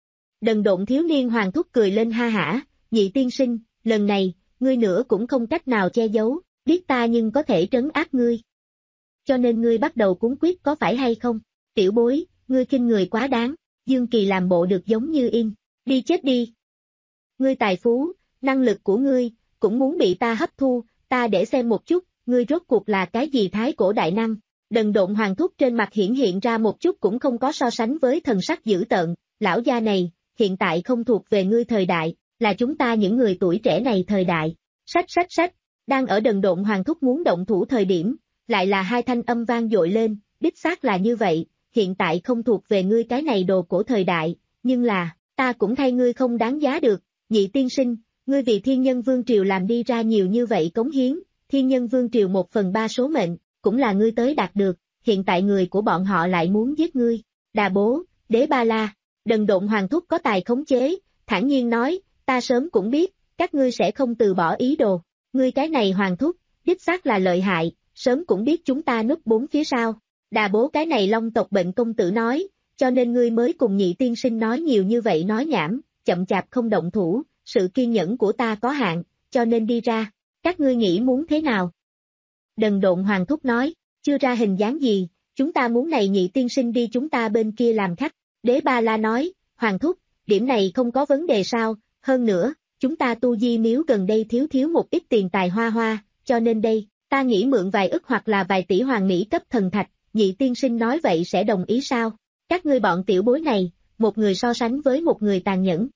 Đần độn thiếu niên hoàng thúc cười lên ha hả, Nhị tiên sinh, lần này, ngươi nữa cũng không cách nào che giấu, biết ta nhưng có thể trấn áp ngươi. Cho nên ngươi bắt đầu cuốn quyết có phải hay không? Tiểu bối, ngươi khinh người quá đáng, Dương Kỳ làm bộ được giống như in, đi chết đi. Ngươi tài phú, năng lực của ngươi, cũng muốn bị ta hấp thu, ta để xem một chút, ngươi rốt cuộc là cái gì thái cổ đại năng. Đần độn hoàng thúc trên mặt hiển hiện ra một chút cũng không có so sánh với thần sắc dữ tợn, lão gia này, hiện tại không thuộc về ngươi thời đại, là chúng ta những người tuổi trẻ này thời đại. Sách sách sách, đang ở đần độn hoàng thúc muốn động thủ thời điểm, lại là hai thanh âm vang dội lên, đích xác là như vậy, hiện tại không thuộc về ngươi cái này đồ cổ thời đại, nhưng là, ta cũng thay ngươi không đáng giá được, Nhị tiên sinh, ngươi vì thiên nhân vương triều làm đi ra nhiều như vậy cống hiến, thiên nhân vương triều một phần ba số mệnh, cũng là ngươi tới đạt được, hiện tại người của bọn họ lại muốn giết ngươi. Đà bố, Đế Ba La, đần độn hoàng thúc có tài khống chế, thản nhiên nói, ta sớm cũng biết, các ngươi sẽ không từ bỏ ý đồ, ngươi cái này hoàng thúc, đích xác là lợi hại, sớm cũng biết chúng ta núp bốn phía sau. Đà bố cái này long tộc bệnh công tử nói, cho nên ngươi mới cùng Nhị tiên sinh nói nhiều như vậy nói nhảm, chậm chạp không động thủ, sự kiên nhẫn của ta có hạn, cho nên đi ra, các ngươi nghĩ muốn thế nào? Đần độn hoàng thúc nói, chưa ra hình dáng gì, chúng ta muốn này Nhị tiên sinh đi chúng ta bên kia làm khách. Đế Ba La nói, hoàng thúc, điểm này không có vấn đề sao, hơn nữa, chúng ta tu di miếu gần đây thiếu thiếu một ít tiền tài hoa hoa, cho nên đây, ta nghĩ mượn vài ức hoặc là vài tỷ hoàng mỹ cấp thần thạch, Nhị tiên sinh nói vậy sẽ đồng ý sao? Các ngươi bọn tiểu bối này, một người so sánh với một người tàn nhẫn.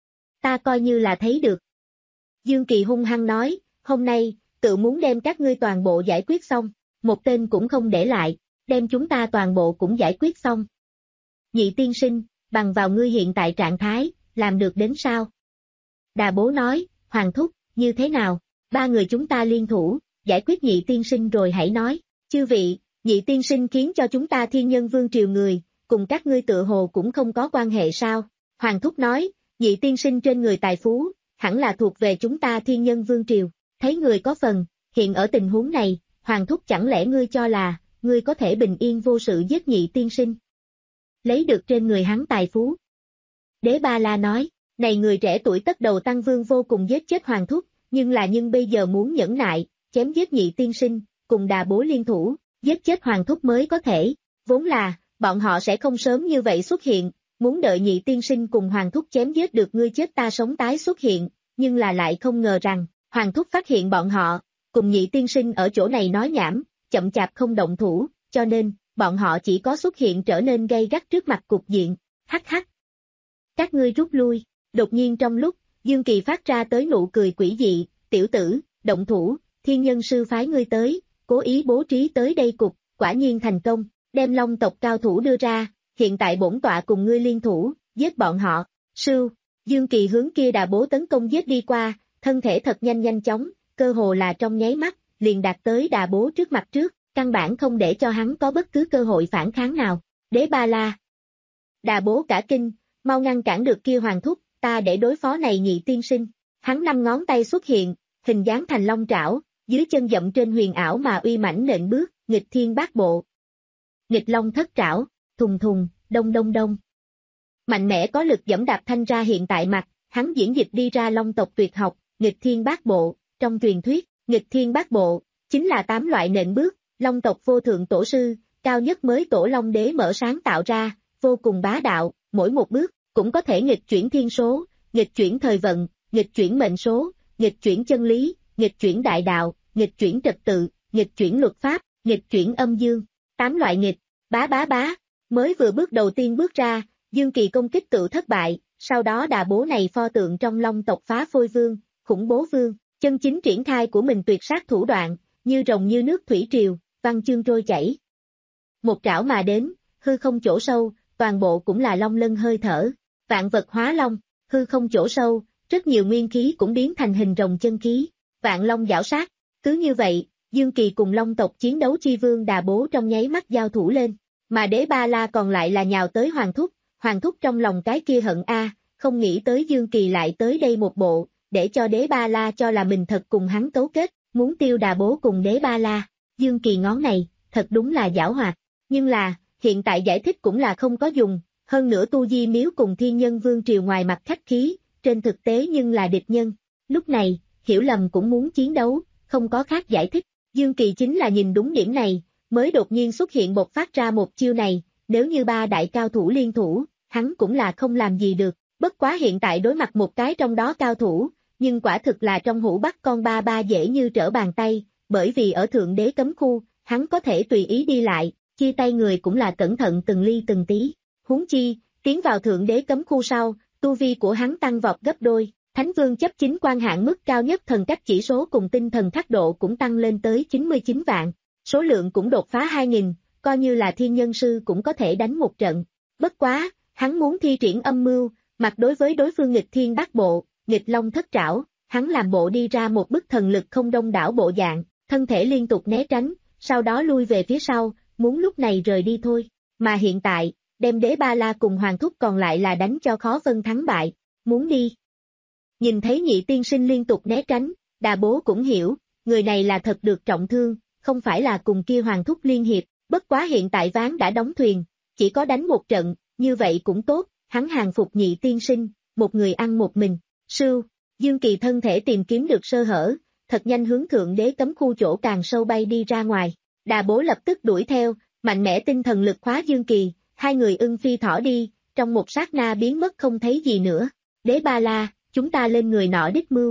Ta coi như là thấy được. Dương Kỳ hung hăng nói, hôm nay, tự muốn đem các ngươi toàn bộ giải quyết xong, một tên cũng không để lại, đem chúng ta toàn bộ cũng giải quyết xong. Nhị tiên sinh, bằng vào ngươi hiện tại trạng thái, làm được đến sao? Đà bố nói, hoàng thúc, như thế nào? Ba người chúng ta liên thủ, giải quyết Nhị tiên sinh rồi hãy nói. Chư vị, Nhị tiên sinh khiến cho chúng ta thiên nhân vương triều người, cùng các ngươi tự hồ cũng không có quan hệ sao? Hoàng thúc nói, Nhị tiên sinh trên người tài phú, hẳn là thuộc về chúng ta thiên nhân vương triều, thấy người có phần, hiện ở tình huống này, hoàng thúc chẳng lẽ ngươi cho là, ngươi có thể bình yên vô sự giết Nhị tiên sinh? Lấy được trên người hắn tài phú. Đế Ba La nói, này người trẻ tuổi tất đầu tăng vương vô cùng giết chết hoàng thúc, nhưng là nhưng bây giờ muốn nhẫn nại, chém giết Nhị tiên sinh, cùng Đà bố liên thủ, giết chết hoàng thúc mới có thể, vốn là, bọn họ sẽ không sớm như vậy xuất hiện, muốn đợi Nhị tiên sinh cùng hoàng thúc chém giết được ngươi chết ta sống tái xuất hiện, nhưng là lại không ngờ rằng, hoàng thúc phát hiện bọn họ, cùng Nhị tiên sinh ở chỗ này nói nhảm, chậm chạp không động thủ, cho nên, bọn họ chỉ có xuất hiện trở nên gay gắt trước mặt cục diện, hắc hắc. Các ngươi rút lui, đột nhiên trong lúc, Dương Kỳ phát ra tới nụ cười quỷ dị, tiểu tử, động thủ, thiên nhân sư phái ngươi tới, cố ý bố trí tới đây cục, quả nhiên thành công, đem long tộc cao thủ đưa ra, hiện tại bổn tọa cùng ngươi liên thủ, giết bọn họ, sưu, Dương Kỳ hướng kia Đà bố tấn công giết đi qua, thân thể thật nhanh nhanh chóng, cơ hồ là trong nháy mắt, liền đạt tới Đà bố trước mặt trước, căn bản không để cho hắn có bất cứ cơ hội phản kháng nào. Đế Ba La, Đà bố cả kinh, mau ngăn cản được kia hoàng thúc, ta để đối phó này Nhị tiên sinh. Hắn năm ngón tay xuất hiện, hình dáng thành long trảo, dưới chân dậm trên huyền ảo mà uy mãnh nện bước, nghịch thiên bát bộ. Nghịch long thất trảo, thùng thùng, đông đông đông. mạnh mẽ có lực dẫm đạp thanh ra hiện tại mặt, hắn diễn dịch đi ra Long tộc tuyệt học, nghịch thiên bát bộ, trong truyền thuyết, nghịch thiên bát bộ, chính là tám loại nện bước, Long tộc vô thượng tổ sư, cao nhất mới tổ Long đế mở sáng tạo ra, vô cùng bá đạo, mỗi một bước, cũng có thể nghịch chuyển thiên số, nghịch chuyển thời vận, nghịch chuyển mệnh số, nghịch chuyển chân lý, nghịch chuyển đại đạo, nghịch chuyển trật tự, nghịch chuyển luật pháp, nghịch chuyển âm dương, tám loại nghịch, bá bá bá, mới vừa bước đầu tiên bước ra, Dương Kỳ công kích tự thất bại, sau đó đà bố này pho tượng trong Long tộc phá phôi vương, khủng bố vương, chân chính triển khai của mình tuyệt sát thủ đoạn, như rồng như nước thủy triều, văn chương trôi chảy. Một trảo mà đến, hư không chỗ sâu, toàn bộ cũng là long lân hơi thở, vạn vật hóa long, hư không chỗ sâu, rất nhiều nguyên khí cũng biến thành hình rồng chân khí, vạn long giảo sát, cứ như vậy, Dương Kỳ cùng Long tộc chiến đấu chi vương đà bố trong nháy mắt giao thủ lên, mà đế ba la còn lại là nhào tới Hoàng Thúc, Hoàng Thúc trong lòng cái kia hận a, không nghĩ tới Dương Kỳ lại tới đây một bộ, để cho đế ba la cho là mình thật cùng hắn cấu kết, muốn tiêu đà bố cùng đế ba la, Dương Kỳ ngón này, thật đúng là giảo hoạt, nhưng là, hiện tại giải thích cũng là không có dùng, hơn nữa Tu Di Miếu cùng Thiên Nhân Vương Triều ngoài mặt khách khí, trên thực tế nhưng là địch nhân, lúc này, hiểu lầm cũng muốn chiến đấu, không có khác giải thích, Dương Kỳ chính là nhìn đúng điểm này, mới đột nhiên xuất hiện bộc phát ra một chiêu này, nếu như ba đại cao thủ liên thủ, hắn cũng là không làm gì được, bất quá hiện tại đối mặt một cái trong đó cao thủ, nhưng quả thực là trong hũ bắt con ba ba dễ như trở bàn tay, bởi vì ở thượng đế cấm khu, hắn có thể tùy ý đi lại, chia tay người cũng là cẩn thận từng ly từng tí, huống chi, tiến vào thượng đế cấm khu sau, tu vi của hắn tăng vọt gấp đôi, Thánh Vương chấp chính quan hạn mức cao nhất thần cách chỉ số cùng tinh thần thác độ cũng tăng lên tới chín mươi chín vạn, số lượng cũng đột phá hai nghìn, coi như là thiên nhân sư cũng có thể đánh một trận, bất quá, hắn muốn thi triển âm mưu, mặt đối với đối phương nghịch thiên bát bộ, nghịch long thất trảo, hắn làm bộ đi ra một bức thần lực không đông đảo bộ dạng, thân thể liên tục né tránh, sau đó lui về phía sau, muốn lúc này rời đi thôi, mà hiện tại, đem đế ba la cùng Hoàng Thúc còn lại là đánh cho khó phân thắng bại, muốn đi. Nhìn thấy nhị tiên sinh liên tục né tránh, đà bố cũng hiểu, người này là thật được trọng thương, không phải là cùng kia Hoàng Thúc liên hiệp, bất quá hiện tại ván đã đóng thuyền, chỉ có đánh một trận, như vậy cũng tốt, hắn hàng phục nhị tiên sinh, một người ăn một mình, sưu, Dương Kỳ thân thể tìm kiếm được sơ hở, thật nhanh hướng thượng đế cấm khu chỗ càng sâu bay đi ra ngoài, đà bố lập tức đuổi theo, mạnh mẽ tinh thần lực khóa Dương Kỳ, hai người ưng phi thỏ đi, trong một sát na biến mất không thấy gì nữa, đế ba la, chúng ta lên người nọ đích mưu.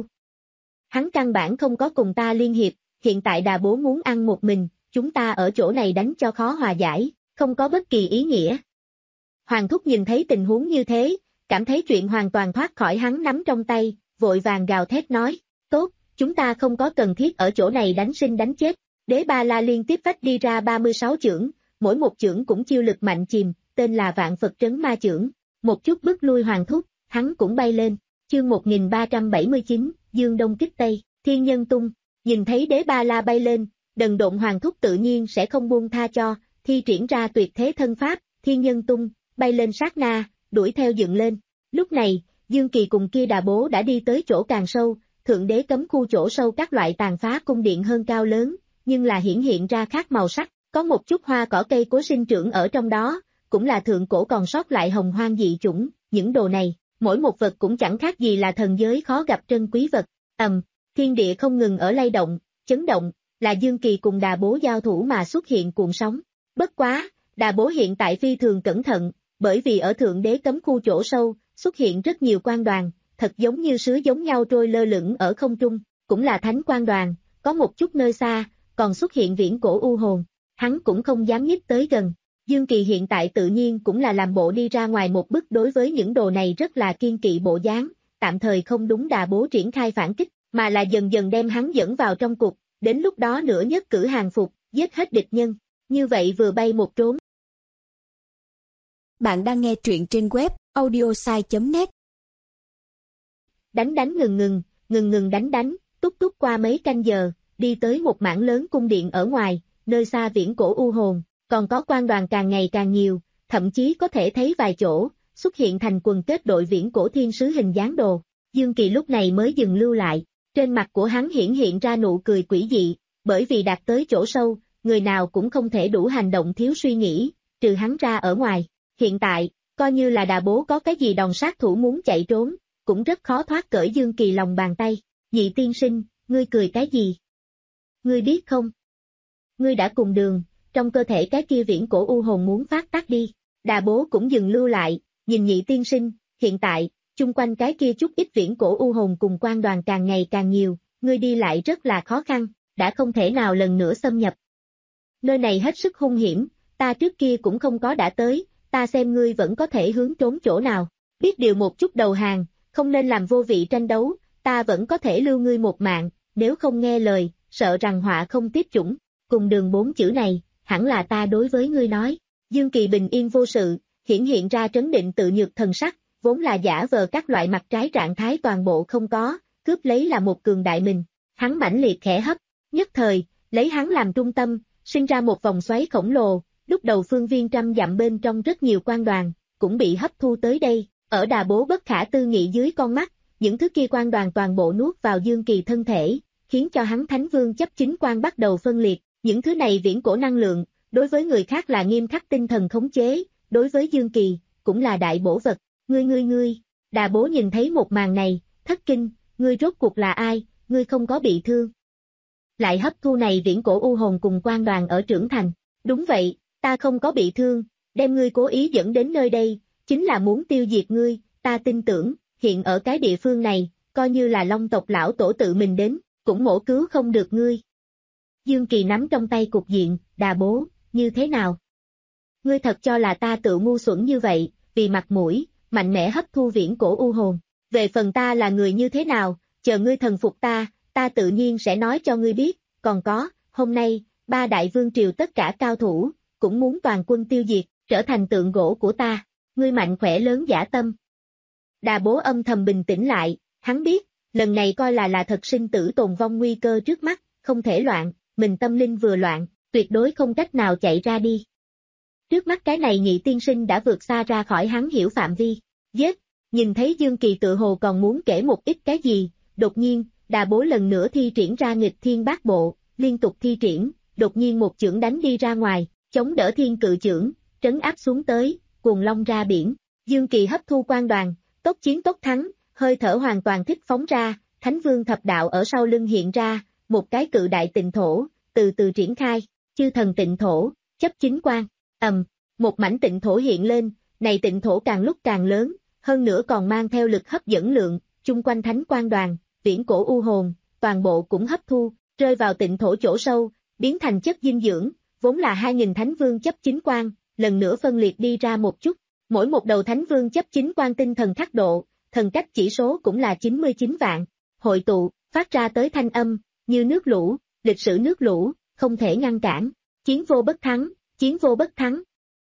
Hắn căn bản không có cùng ta liên hiệp, hiện tại đà bố muốn ăn một mình, chúng ta ở chỗ này đánh cho khó hòa giải, không có bất kỳ ý nghĩa. Hoàng Thúc nhìn thấy tình huống như thế, cảm thấy chuyện hoàn toàn thoát khỏi hắn nắm trong tay, vội vàng gào thét nói, tốt, chúng ta không có cần thiết ở chỗ này đánh sinh đánh chết, đế ba la liên tiếp vách đi ra ba mươi sáu chưởng, mỗi một chưởng cũng chiêu lực mạnh chìm, tên là Vạn Phật Trấn Ma Chưởng, một chút bức lui Hoàng Thúc, hắn cũng bay lên, chương một nghìn ba trăm bảy mươi chín, Dương Đông kích Tây, Thiên Nhân Tung, nhìn thấy đế ba la bay lên, đần độn Hoàng Thúc tự nhiên sẽ không buông tha cho, thi triển ra tuyệt thế thân pháp, Thiên Nhân Tung, bay lên sát na, đuổi theo dựng lên, lúc này, Dương Kỳ cùng kia đà bố đã đi tới chỗ càng sâu, thượng đế cấm khu chỗ sâu các loại tàn phá cung điện hơn cao lớn, nhưng là hiển hiện ra khác màu sắc, có một chút hoa cỏ cây cối sinh trưởng ở trong đó, cũng là thượng cổ còn sót lại hồng hoang dị chủng, những đồ này, mỗi một vật cũng chẳng khác gì là thần giới khó gặp trân quý vật, ầm, thiên địa không ngừng ở lay động, chấn động, là Dương Kỳ cùng đà bố giao thủ mà xuất hiện cuộn sóng, bất quá, đà bố hiện tại phi thường cẩn thận, bởi vì ở thượng đế cấm khu chỗ sâu, xuất hiện rất nhiều quan đoàn, thật giống như sứ giống nhau trôi lơ lửng ở không trung, cũng là thánh quan đoàn, có một chút nơi xa, còn xuất hiện viễn cổ u hồn, hắn cũng không dám nhích tới gần. Dương Kỳ hiện tại tự nhiên cũng là làm bộ đi ra ngoài một bước đối với những đồ này rất là kiên kỵ bộ dáng, tạm thời không đúng đà bố triển khai phản kích, mà là dần dần đem hắn dẫn vào trong cục, đến lúc đó nữa nhất cử hàng phục, giết hết địch nhân, như vậy vừa bay một trốn. Bạn đang nghe truyện trên web audiosai chấm net. Đánh đánh ngừng ngừng, ngừng ngừng đánh đánh, túc túc qua mấy canh giờ, đi tới một mảng lớn cung điện ở ngoài, nơi xa viễn cổ u hồn, còn có quan đoàn càng ngày càng nhiều, thậm chí có thể thấy vài chỗ, xuất hiện thành quần kết đội viễn cổ thiên sứ hình dáng đồ. Dương Kỳ lúc này mới dừng lưu lại, trên mặt của hắn hiển hiện ra nụ cười quỷ dị, bởi vì đạt tới chỗ sâu, người nào cũng không thể đủ hành động thiếu suy nghĩ, trừ hắn ra ở ngoài. Hiện tại, coi như là Đà Bố có cái gì đòn sát thủ muốn chạy trốn, cũng rất khó thoát cởi Dương Kỳ lòng bàn tay. Nhị tiên sinh, ngươi cười cái gì? Ngươi biết không? Ngươi đã cùng đường, trong cơ thể cái kia viễn cổ u hồn muốn phát tác đi. Đà Bố cũng dừng lưu lại, nhìn nhị tiên sinh, hiện tại, chung quanh cái kia chút ít viễn cổ u hồn cùng quan đoàn càng ngày càng nhiều, ngươi đi lại rất là khó khăn, đã không thể nào lần nữa xâm nhập. Nơi này hết sức hung hiểm, ta trước kia cũng không có đã tới, ta xem ngươi vẫn có thể hướng trốn chỗ nào. Biết điều một chút đầu hàng, không nên làm vô vị tranh đấu, ta vẫn có thể lưu ngươi một mạng, nếu không nghe lời, sợ rằng họa không tiếp chủng. Cùng đường bốn chữ này, hẳn là ta đối với ngươi nói. Dương Kỳ bình yên vô sự, hiển hiện ra trấn định tự nhược thần sắc, vốn là giả vờ các loại mặt trái trạng thái toàn bộ không có, cướp lấy là một cường đại mình. Hắn mãnh liệt khẽ hấp, nhất thời, lấy hắn làm trung tâm, sinh ra một vòng xoáy khổng lồ, lúc đầu phương viên trăm dặm bên trong rất nhiều quan đoàn, cũng bị hấp thu tới đây. Ở Đà Bố bất khả tư nghị dưới con mắt, những thứ kia quan đoàn toàn bộ nuốt vào Dương Kỳ thân thể, khiến cho hắn Thánh Vương chấp chính quan bắt đầu phân liệt. Những thứ này viễn cổ năng lượng, đối với người khác là nghiêm khắc tinh thần khống chế, đối với Dương Kỳ, cũng là đại bổ vật. Ngươi ngươi ngươi, Đà Bố nhìn thấy một màn này, thất kinh, ngươi rốt cuộc là ai, ngươi không có bị thương. Lại hấp thu này viễn cổ u hồn cùng quan đoàn ở trưởng thành. Đúng vậy, ta không có bị thương, đem ngươi cố ý dẫn đến nơi đây, chính là muốn tiêu diệt ngươi, ta tin tưởng, hiện ở cái địa phương này, coi như là Long tộc lão tổ tự mình đến, cũng mổ cứu không được ngươi. Dương Kỳ nắm trong tay cục diện, Đà Bố, như thế nào? Ngươi thật cho là ta tự ngu xuẩn như vậy, vì mặt mũi, mạnh mẽ hấp thu viễn cổ u hồn. Về phần ta là người như thế nào, chờ ngươi thần phục ta, ta tự nhiên sẽ nói cho ngươi biết, còn có, hôm nay, ba đại vương triều tất cả cao thủ, cũng muốn toàn quân tiêu diệt, trở thành tượng gỗ của ta, ngươi mạnh khỏe lớn dã tâm. Đà Bố âm thầm bình tĩnh lại, hắn biết, lần này coi là là thật sinh tử tồn vong nguy cơ trước mắt, không thể loạn, mình tâm linh vừa loạn, tuyệt đối không cách nào chạy ra đi. Trước mắt cái này nhị tiên sinh đã vượt xa ra khỏi hắn hiểu phạm vi, giết, nhìn thấy Dương Kỳ tự hồ còn muốn kể một ít cái gì, đột nhiên, Đà Bố lần nữa thi triển ra nghịch thiên bát bộ, liên tục thi triển, đột nhiên một chưởng đánh đi ra ngoài, chống đỡ thiên cự chưởng, trấn áp xuống tới, cuồng long ra biển. Dương Kỳ hấp thu quan đoàn, tốc chiến tốc thắng, hơi thở hoàn toàn thích phóng ra, Thánh Vương thập đạo ở sau lưng hiện ra, một cái cự đại tịnh thổ, từ từ triển khai, chư thần tịnh thổ, chấp chính quan, ầm, một mảnh tịnh thổ hiện lên, này tịnh thổ càng lúc càng lớn, hơn nữa còn mang theo lực hấp dẫn lượng, chung quanh thánh quan đoàn, viễn cổ u hồn, toàn bộ cũng hấp thu, rơi vào tịnh thổ chỗ sâu, biến thành chất dinh dưỡng, vốn là hai nghìn thánh vương chấp chính quan, lần nữa phân liệt đi ra một chút, mỗi một đầu thánh vương chấp chính quan tinh thần khắc độ, thần cách chỉ số cũng là chín mươi chín vạn, hội tụ, phát ra tới thanh âm, như nước lũ, lịch sử nước lũ, không thể ngăn cản, chiến vô bất thắng, chiến vô bất thắng.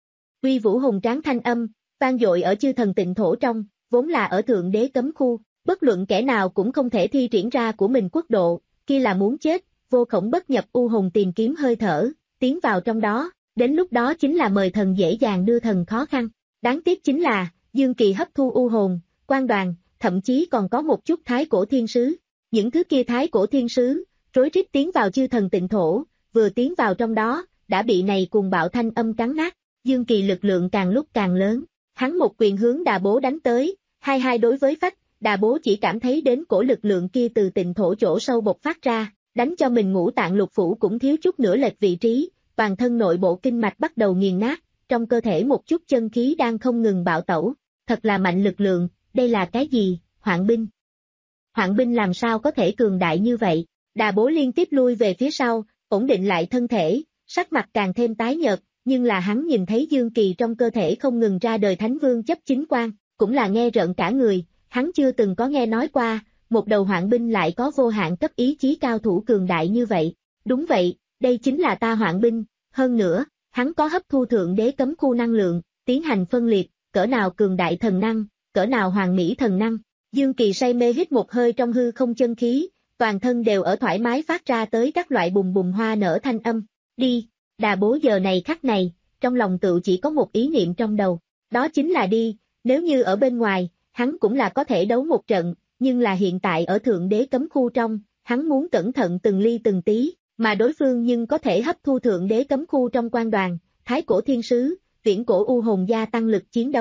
Uy vũ hùng tráng thanh âm, vang dội ở chư thần tịnh thổ trong, vốn là ở thượng đế cấm khu, bất luận kẻ nào cũng không thể thi triển ra của mình quốc độ, kia là muốn chết, vô khổng bất nhập u hồn tìm kiếm hơi thở, tiến vào trong đó, đến lúc đó chính là mời thần dễ dàng đưa thần khó khăn. Đáng tiếc chính là, Dương Kỳ hấp thu u hồn, quan đoàn, thậm chí còn có một chút thái cổ thiên sứ. Những thứ kia thái cổ thiên sứ, rối rít tiến vào chư thần tịnh thổ, vừa tiến vào trong đó, đã bị này cuồng bạo thanh âm cắn nát. Dương Kỳ lực lượng càng lúc càng lớn, hắn một quyền hướng Đà Bố đánh tới, hai hai đối với phách, Đà Bố chỉ cảm thấy đến cổ lực lượng kia từ tịnh thổ chỗ sâu bộc phát ra, đánh cho mình ngũ tạng lục phủ cũng thiếu chút nữa lệch vị trí, toàn thân nội bộ kinh mạch bắt đầu nghiền nát, trong cơ thể một chút chân khí đang không ngừng bạo tẩu, thật là mạnh lực lượng, đây là cái gì, hoạn binh. Hoạn binh làm sao có thể cường đại như vậy, Đà Bố liên tiếp lui về phía sau, ổn định lại thân thể, sắc mặt càng thêm tái nhợt, nhưng là hắn nhìn thấy Dương Kỳ trong cơ thể không ngừng ra đời Thánh Vương chấp chính quan, cũng là nghe rợn cả người, hắn chưa từng có nghe nói qua, một đầu hoạn binh lại có vô hạn cấp ý chí cao thủ cường đại như vậy. Đúng vậy, đây chính là ta hoạn binh, hơn nữa, hắn có hấp thu thượng đế cấm khu năng lượng, tiến hành phân liệt, cỡ nào cường đại thần năng, cỡ nào hoàn mỹ thần năng. Dương Kỳ say mê hít một hơi trong hư không chân khí, toàn thân đều ở thoải mái phát ra tới các loại bùng bùng hoa nở thanh âm. Đi, Đà Bố giờ này khắc này, trong lòng tự chỉ có một ý niệm trong đầu, đó chính là đi, nếu như ở bên ngoài, hắn cũng là có thể đấu một trận, nhưng là hiện tại ở thượng đế cấm khu trong, hắn muốn cẩn thận từng ly từng tí, mà đối phương nhưng có thể hấp thu thượng đế cấm khu trong quan đoàn, thái cổ thiên sứ, viễn cổ u hồn gia tăng lực chiến đấu,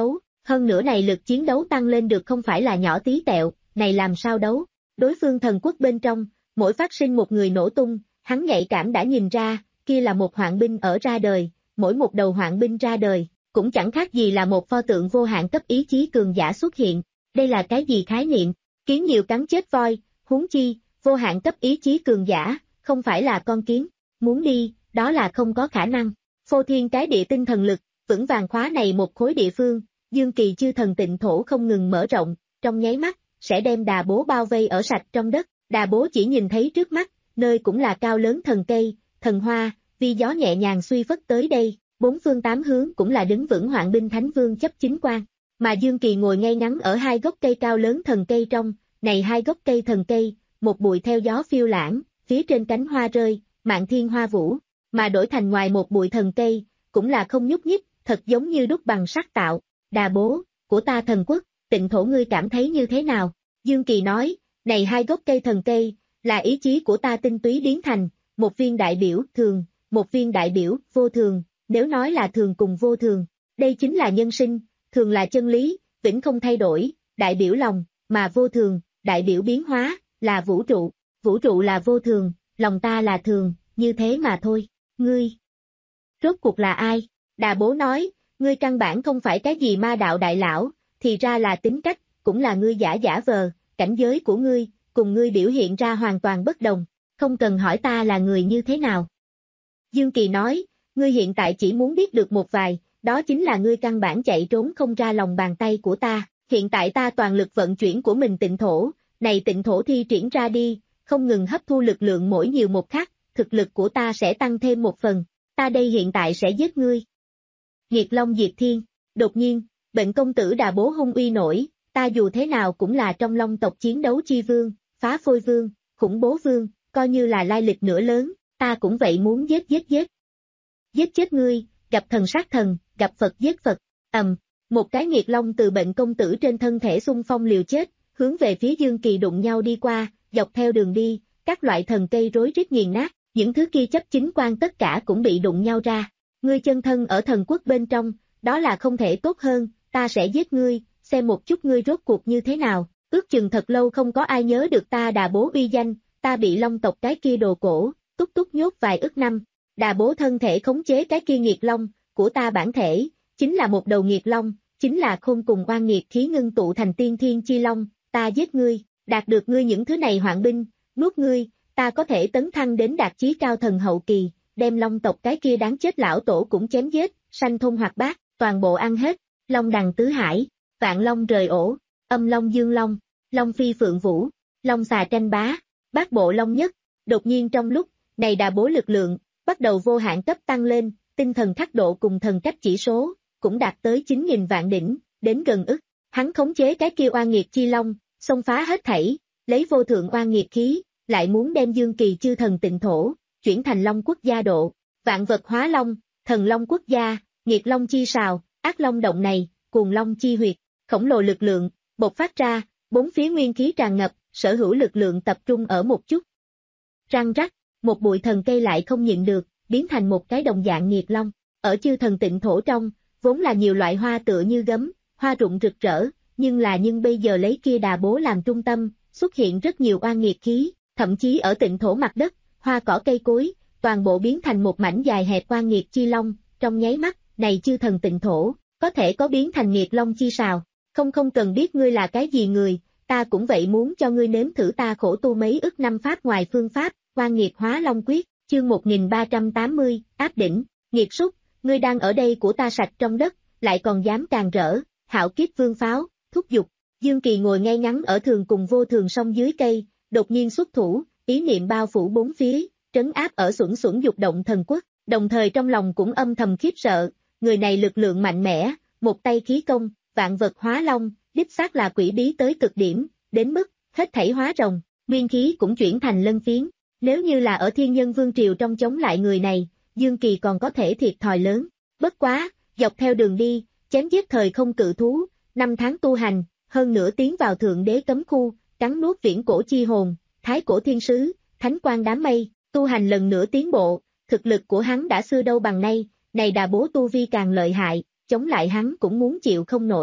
Hơn nữa này lực chiến đấu tăng lên được không phải là nhỏ tí tẹo, này làm sao đấu. Đối phương thần quốc bên trong, mỗi phát sinh một người nổ tung, hắn nhạy cảm đã nhìn ra, kia là một hoạn binh ở ra đời, mỗi một đầu hoạn binh ra đời, cũng chẳng khác gì là một pho tượng vô hạn cấp ý chí cường giả xuất hiện. Đây là cái gì khái niệm? Kiến nhiều cắn chết voi, huống chi, vô hạn cấp ý chí cường giả, không phải là con kiến, muốn đi, đó là không có khả năng. Phô thiên cái địa tinh thần lực, vững vàng khóa này một khối địa phương, dương kỳ chư thần tịnh thổ không ngừng mở rộng, trong nháy mắt, sẽ đem Đà Bố bao vây ở sạch trong đất. Đà Bố chỉ nhìn thấy trước mắt, nơi cũng là cao lớn thần cây, thần hoa, vì gió nhẹ nhàng suy phất tới đây, bốn phương tám hướng cũng là đứng vững hoạn binh thánh vương chấp chính quan. Mà Dương Kỳ ngồi ngay ngắn ở hai gốc cây cao lớn thần cây trong, này hai gốc cây thần cây, một bụi theo gió phiêu lãng, phía trên cánh hoa rơi, mạn thiên hoa vũ, mà đổi thành ngoài một bụi thần cây, cũng là không nhúc nhích, thật giống như đúc bằng sắt tạo. Đà Bố, của ta thần quốc, tịnh thổ ngươi cảm thấy như thế nào? Dương Kỳ nói, này hai gốc cây thần cây, là ý chí của ta tinh túy biến thành, một viên đại biểu thường, một viên đại biểu vô thường, nếu nói là thường cùng vô thường, đây chính là nhân sinh, thường là chân lý, vĩnh không thay đổi, đại biểu lòng, mà vô thường, đại biểu biến hóa, là vũ trụ, vũ trụ là vô thường, lòng ta là thường, như thế mà thôi. Ngươi, rốt cuộc là ai? Đà Bố nói, ngươi căn bản không phải cái gì ma đạo đại lão, thì ra là tính cách, cũng là ngươi giả giả vờ, cảnh giới của ngươi, cùng ngươi biểu hiện ra hoàn toàn bất đồng, không cần hỏi ta là người như thế nào. Dương Kỳ nói, ngươi hiện tại chỉ muốn biết được một vài, đó chính là ngươi căn bản chạy trốn không ra lòng bàn tay của ta, hiện tại ta toàn lực vận chuyển của mình tịnh thổ, này tịnh thổ thi triển ra đi, không ngừng hấp thu lực lượng mỗi nhiều một khắc, thực lực của ta sẽ tăng thêm một phần, ta đây hiện tại sẽ giết ngươi. Nghiệt Long diệt thiên, đột nhiên, bệnh công tử Đà Bố hung uy nổi, ta dù thế nào cũng là trong Long tộc chiến đấu chi vương, phá phôi vương, khủng bố vương, coi như là lai lịch nửa lớn, ta cũng vậy muốn giết giết giết. Giết chết ngươi, gặp thần sát thần, gặp Phật giết Phật, ầm, một cái nghiệt long từ bệnh công tử trên thân thể xung phong liều chết, hướng về phía Dương Kỳ đụng nhau đi qua, dọc theo đường đi, các loại thần cây rối rít nghiền nát, những thứ kia chấp chính quan tất cả cũng bị đụng nhau ra. Ngươi chân thân ở thần quốc bên trong, đó là không thể tốt hơn, ta sẽ giết ngươi, xem một chút ngươi rốt cuộc như thế nào, ước chừng thật lâu không có ai nhớ được ta Đà Bố uy danh, ta bị Long tộc cái kia đồ cổ, túc túc nhốt vài ức năm. Đà Bố thân thể khống chế cái kia nghiệt long, của ta bản thể, chính là một đầu nghiệt long, chính là khôn cùng oan nghiệt khí ngưng tụ thành tiên thiên chi long, ta giết ngươi, đạt được ngươi những thứ này hoạn binh, nuốt ngươi, ta có thể tấn thăng đến đạt chí cao thần hậu kỳ, đem Long tộc cái kia đáng chết lão tổ cũng chém giết, sanh thôn hoạt bát, toàn bộ ăn hết, Long đằng tứ hải, vạn long rời ổ, âm long dương long, long phi phượng vũ, long xà tranh bá, bát bộ long nhất. Đột nhiên trong lúc này Đà Bố lực lượng bắt đầu vô hạn cấp tăng lên, tinh thần khắc độ cùng thần cách chỉ số cũng đạt tới chín nghìn vạn đỉnh, đến gần ức. Hắn khống chế cái kia oan nghiệt chi long, xông phá hết thảy, lấy vô thượng oan nghiệt khí, lại muốn đem Dương Kỳ chư thần tịnh thổ chuyển thành Long quốc gia độ, vạn vật hóa long, thần Long quốc gia, nghiệt long chi sào, ác long động này, cuồng long chi huyệt, khổng lồ lực lượng bộc phát ra, bốn phía nguyên khí tràn ngập, sở hữu lực lượng tập trung ở một chút. Răng rắc, một bụi thần cây lại không nhịn được, biến thành một cái đồng dạng nghiệt long. Ở chư thần tịnh thổ trong, vốn là nhiều loại hoa tựa như gấm, hoa rụng rực rỡ, nhưng là nhưng bây giờ lấy kia Đà Bố làm trung tâm, xuất hiện rất nhiều oan nghiệt khí, thậm chí ở tịnh thổ mặt đất, hoa cỏ cây cối, toàn bộ biến thành một mảnh dài hẹp oan nghiệt chi long, trong nháy mắt, này chư thần tịnh thổ, có thể có biến thành nghiệt long chi sào, không không cần biết ngươi là cái gì người, ta cũng vậy muốn cho ngươi nếm thử ta khổ tu mấy ức năm pháp ngoài phương pháp, oan nghiệt hóa long quyết, chương một nghìn ba trăm tám mươi, áp đỉnh, nghiệt súc, ngươi đang ở đây của ta sạch trong đất, lại còn dám càng rỡ, hạo kiếp vương pháo, thúc giục. Dương Kỳ ngồi ngay ngắn ở thường cùng vô thường sông dưới cây, đột nhiên xuất thủ, ý niệm bao phủ bốn phía, trấn áp ở xuẩn xuẩn dục động thần quốc, đồng thời trong lòng cũng âm thầm khiếp sợ, người này lực lượng mạnh mẽ, một tay khí công, vạn vật hóa long, đích xác là quỷ bí tới cực điểm, đến mức, hết thảy hóa rồng, nguyên khí cũng chuyển thành lân phiến. Nếu như là ở Thiên Nhân Vương Triều trong chống lại người này, Dương Kỳ còn có thể thiệt thòi lớn. Bất quá, dọc theo đường đi, chém giết thời không cự thú, năm tháng tu hành, hơn nữa tiến vào thượng đế cấm khu, cắn nuốt viễn cổ chi hồn, thái cổ thiên sứ, thánh quang đám mây, tu hành lần nữa tiến bộ, thực lực của hắn đã xưa đâu bằng nay, này Đà Bố tu vi càng lợi hại, chống lại hắn cũng muốn chịu không nổi.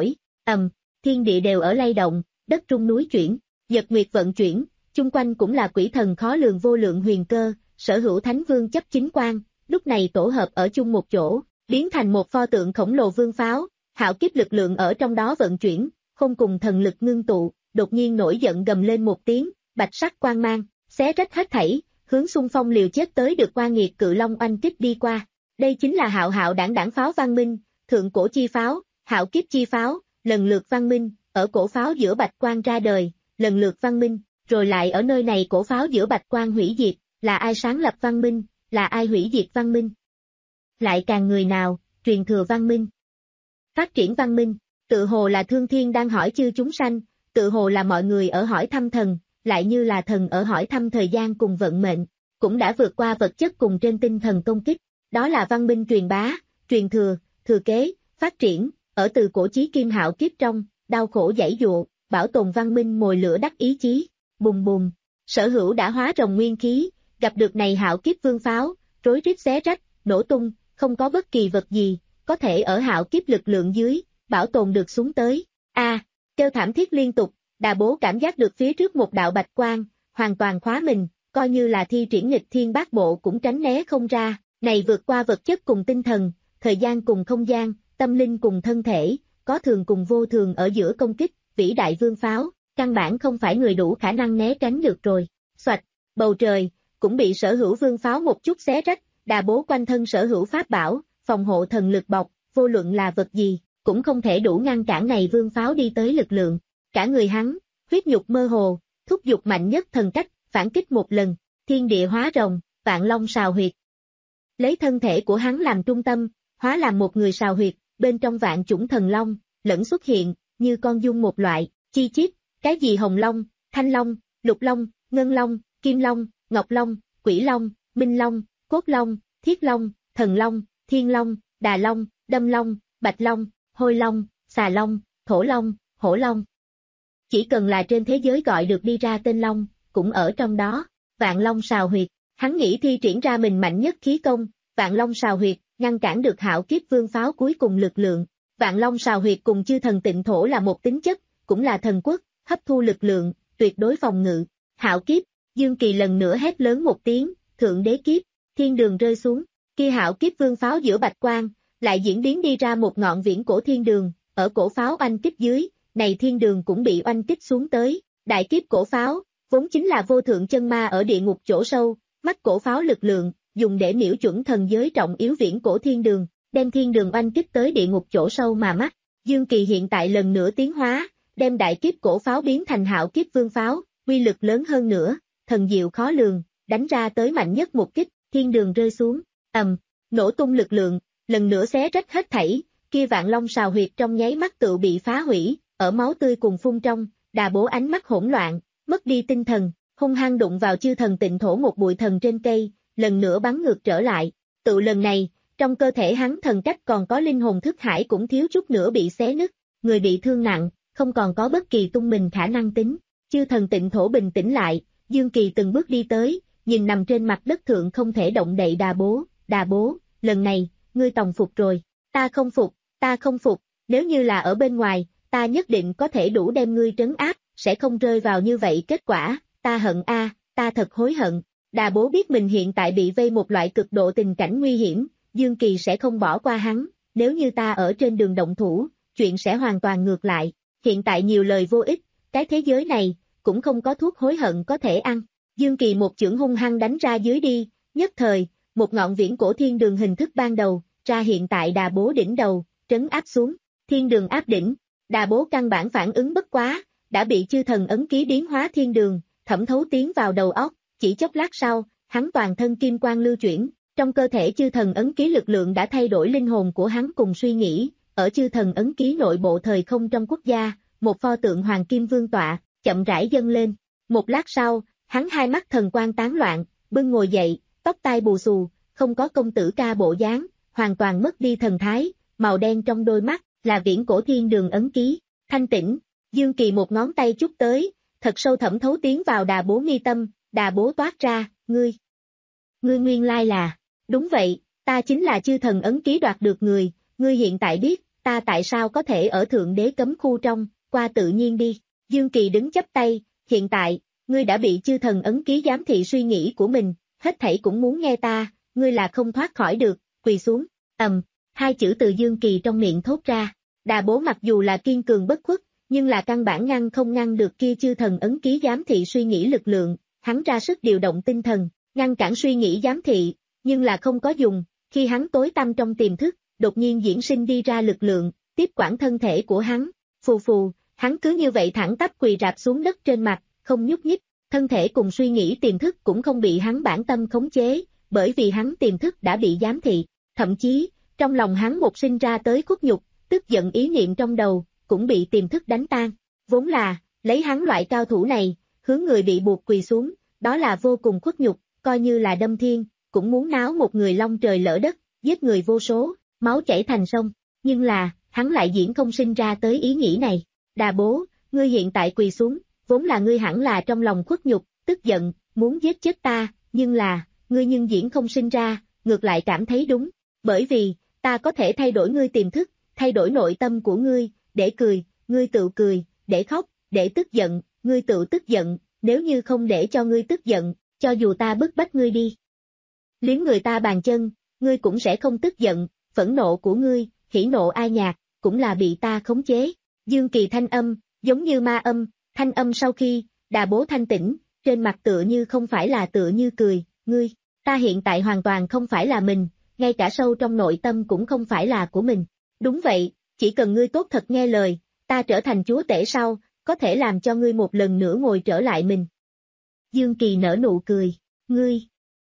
ầm, thiên địa đều ở lay động, đất rung núi chuyển, nhật nguyệt vận chuyển, chung quanh cũng là quỷ thần khó lường vô lượng huyền cơ, sở hữu thánh vương chấp chính quan, lúc này tổ hợp ở chung một chỗ, biến thành một pho tượng khổng lồ vương pháo, hạo kiếp lực lượng ở trong đó vận chuyển, không cùng thần lực ngưng tụ, đột nhiên nổi giận gầm lên một tiếng, bạch sắc quang mang, xé rách hết thảy, hướng xung phong liều chết tới được qua nghiệt cự long oanh kích đi qua. Đây chính là hạo hạo đảng đảng pháo văn minh, thượng cổ chi pháo, hạo kiếp chi pháo, lần lượt văn minh, ở cổ pháo giữa bạch quang ra đời, lần lượt văn minh, rồi lại ở nơi này cổ pháo giữa bạch quang hủy diệt, là ai sáng lập văn minh, là ai hủy diệt văn minh? Lại càng người nào, truyền thừa văn minh? Phát triển văn minh, tự hồ là thương thiên đang hỏi chư chúng sanh, tự hồ là mọi người ở hỏi thăm thần, lại như là thần ở hỏi thăm thời gian cùng vận mệnh, cũng đã vượt qua vật chất cùng trên tinh thần công kích, đó là văn minh truyền bá, truyền thừa, thừa kế, phát triển, ở từ cổ chí kim hạo kiếp trong, đau khổ giãy dụa, bảo tồn văn minh mồi lửa đắc ý chí, bùng bùng, sở hữu đã hóa rồng nguyên khí, gặp được này hạo kiếp vương pháo, rối rít xé rách, nổ tung, không có bất kỳ vật gì, có thể ở hạo kiếp lực lượng dưới, bảo tồn được xuống tới, a à, kêu thảm thiết liên tục, Đà Bố cảm giác được phía trước một đạo bạch quang, hoàn toàn khóa mình, coi như là thi triển nghịch thiên bát bộ cũng tránh né không ra, này vượt qua vật chất cùng tinh thần, thời gian cùng không gian, tâm linh cùng thân thể, có thường cùng vô thường ở giữa công kích, vĩ đại vương pháo, căn bản không phải người đủ khả năng né tránh được rồi, xoạch, bầu trời, cũng bị sở hữu vương pháo một chút xé rách, Đà Bố quanh thân sở hữu pháp bảo, phòng hộ thần lực bọc, vô luận là vật gì, cũng không thể đủ ngăn cản này vương pháo đi tới lực lượng, cả người hắn, huyết nhục mơ hồ, thúc giục mạnh nhất thần cách, phản kích một lần, thiên địa hóa rồng, vạn long sào huyệt. Lấy thân thể của hắn làm trung tâm, hóa làm một người sào huyệt, bên trong vạn chủng thần long, lẫn xuất hiện, như con dung một loại, chi chít, cái gì hồng long, thanh long, lục long, ngân long, kim long, ngọc long, quỷ long, minh long, cốt long, thiết long, thần long, thiên long, đà long, đâm long, bạch long, hôi long, xà long, thổ long, hổ long. Chỉ cần là trên thế giới gọi được đi ra tên long, cũng ở trong đó, vạn long sào huyệt, hắn nghĩ thi triển ra mình mạnh nhất khí công, vạn long sào huyệt, ngăn cản được hạo kiếp vương pháo cuối cùng lực lượng. Vạn long sào huyệt cùng chư thần tịnh thổ là một tính chất, cũng là thần quốc, hấp thu lực lượng, tuyệt đối phòng ngự. Hạo kiếp, Dương Kỳ lần nữa hét lớn một tiếng, thượng đế kiếp, thiên đường rơi xuống, kia hạo kiếp vương pháo giữa bạch quang, lại diễn biến đi ra một ngọn viễn cổ thiên đường, ở cổ pháo oanh kích dưới, này thiên đường cũng bị oanh kích xuống tới, đại kiếp cổ pháo, vốn chính là vô thượng chân ma ở địa ngục chỗ sâu, mắt cổ pháo lực lượng, dùng để miễu chuẩn thần giới trọng yếu viễn cổ thiên đường, đem thiên đường oanh kích tới địa ngục chỗ sâu mà mắt. Dương Kỳ hiện tại lần nữa tiến hóa, đem đại kiếp cổ pháo biến thành hạo kiếp vương pháo, uy lực lớn hơn nữa, thần diệu khó lường, đánh ra tới mạnh nhất một kích, thiên đường rơi xuống, ầm, nổ tung lực lượng, lần nữa xé rách hết thảy, kia vạn long sào huyệt trong nháy mắt tự bị phá hủy, ở máu tươi cùng phun trong, Đà Bố ánh mắt hỗn loạn, mất đi tinh thần, hung hăng đụng vào chư thần tịnh thổ một bụi thần trên cây, lần nữa bắn ngược trở lại, tự lần này, trong cơ thể hắn thần cách còn có linh hồn thức hải cũng thiếu chút nữa bị xé nứt, người bị thương nặng, không còn có bất kỳ tung mình khả năng tính, chư thần tịnh thổ bình tĩnh lại, Dương Kỳ từng bước đi tới, nhìn nằm trên mặt đất thượng không thể động đậy Đà Bố, Đà Bố, lần này, ngươi tòng phục rồi, ta không phục, ta không phục, nếu như là ở bên ngoài, ta nhất định có thể đủ đem ngươi trấn áp, sẽ không rơi vào như vậy kết quả, ta hận a, ta thật hối hận. Đà Bố biết mình hiện tại bị vây một loại cực độ tình cảnh nguy hiểm, Dương Kỳ sẽ không bỏ qua hắn, nếu như ta ở trên đường động thủ, chuyện sẽ hoàn toàn ngược lại, hiện tại nhiều lời vô ích, cái thế giới này, cũng không có thuốc hối hận có thể ăn. Dương Kỳ một chưởng hung hăng đánh ra dưới đi, nhất thời, một ngọn viễn cổ thiên đường hình thức ban đầu, ra hiện tại Đà Bố đỉnh đầu, trấn áp xuống, thiên đường áp đỉnh, Đà Bố căn bản phản ứng bất quá, đã bị chư thần ấn ký biến hóa thiên đường, thẩm thấu tiến vào đầu óc, chỉ chốc lát sau, hắn toàn thân kim quang lưu chuyển, trong cơ thể chư thần ấn ký lực lượng đã thay đổi linh hồn của hắn cùng suy nghĩ, ở chư thần ấn ký nội bộ thời không trong quốc gia, một pho tượng hoàng kim vương tọa, chậm rãi dâng lên, một lát sau, hắn hai mắt thần quang tán loạn, bưng ngồi dậy, tóc tai bù xù, không có công tử ca bộ dáng, hoàn toàn mất đi thần thái, màu đen trong đôi mắt, là viễn cổ thiên đường ấn ký, thanh tĩnh, Dương Kỳ một ngón tay chút tới, thật sâu thẩm thấu tiến vào Đà Bố mi tâm, Đà Bố toát ra, ngươi, ngươi nguyên lai là, đúng vậy, ta chính là chư thần ấn ký đoạt được người, ngươi hiện tại biết, ta tại sao có thể ở thượng đế cấm khu trong, qua tự nhiên đi. Dương Kỳ đứng chắp tay, hiện tại, ngươi đã bị chư thần ấn ký giám thị suy nghĩ của mình, hết thảy cũng muốn nghe ta, ngươi là không thoát khỏi được, quỳ xuống, ầm, hai chữ từ Dương Kỳ trong miệng thốt ra. Đà Bố mặc dù là kiên cường bất khuất, nhưng là căn bản ngăn không ngăn được kia chư thần ấn ký giám thị suy nghĩ lực lượng, hắn ra sức điều động tinh thần, ngăn cản suy nghĩ giám thị, nhưng là không có dùng, khi hắn tối tăm trong tiềm thức, đột nhiên diễn sinh đi ra lực lượng, tiếp quản thân thể của hắn, phù phù, hắn cứ như vậy thẳng tắp quỳ rạp xuống đất trên mặt, không nhúc nhích, thân thể cùng suy nghĩ tiềm thức cũng không bị hắn bản tâm khống chế, bởi vì hắn tiềm thức đã bị giám thị, thậm chí, trong lòng hắn một sinh ra tới khuất nhục, tức giận ý niệm trong đầu, cũng bị tiềm thức đánh tan, vốn là, lấy hắn loại cao thủ này, hướng người bị buộc quỳ xuống, đó là vô cùng khuất nhục, coi như là đâm thiên, cũng muốn náo một người long trời lỡ đất, giết người vô số, máu chảy thành sông, nhưng là, hắn lại diễn không sinh ra tới ý nghĩ này. Đà Bố, ngươi hiện tại quỳ xuống, vốn là ngươi hẳn là trong lòng khuất nhục, tức giận, muốn giết chết ta, nhưng là, ngươi nhưng diễn không sinh ra, ngược lại cảm thấy đúng, bởi vì, ta có thể thay đổi ngươi tiềm thức, thay đổi nội tâm của ngươi, để cười, ngươi tự cười, để khóc, để tức giận, ngươi tự tức giận, nếu như không để cho ngươi tức giận, cho dù ta bức bách ngươi đi liếm người ta bàn chân, ngươi cũng sẽ không tức giận, phẫn nộ của ngươi, hỉ nộ ai nhạc, cũng là bị ta khống chế. Dương Kỳ thanh âm, giống như ma âm, thanh âm sau khi, Đà Bố thanh tỉnh, trên mặt tựa như không phải là tựa như cười, ngươi, ta hiện tại hoàn toàn không phải là mình, ngay cả sâu trong nội tâm cũng không phải là của mình. Đúng vậy, chỉ cần ngươi tốt thật nghe lời, ta trở thành chúa tể sau, có thể làm cho ngươi một lần nữa ngồi trở lại mình. Dương Kỳ nở nụ cười, ngươi.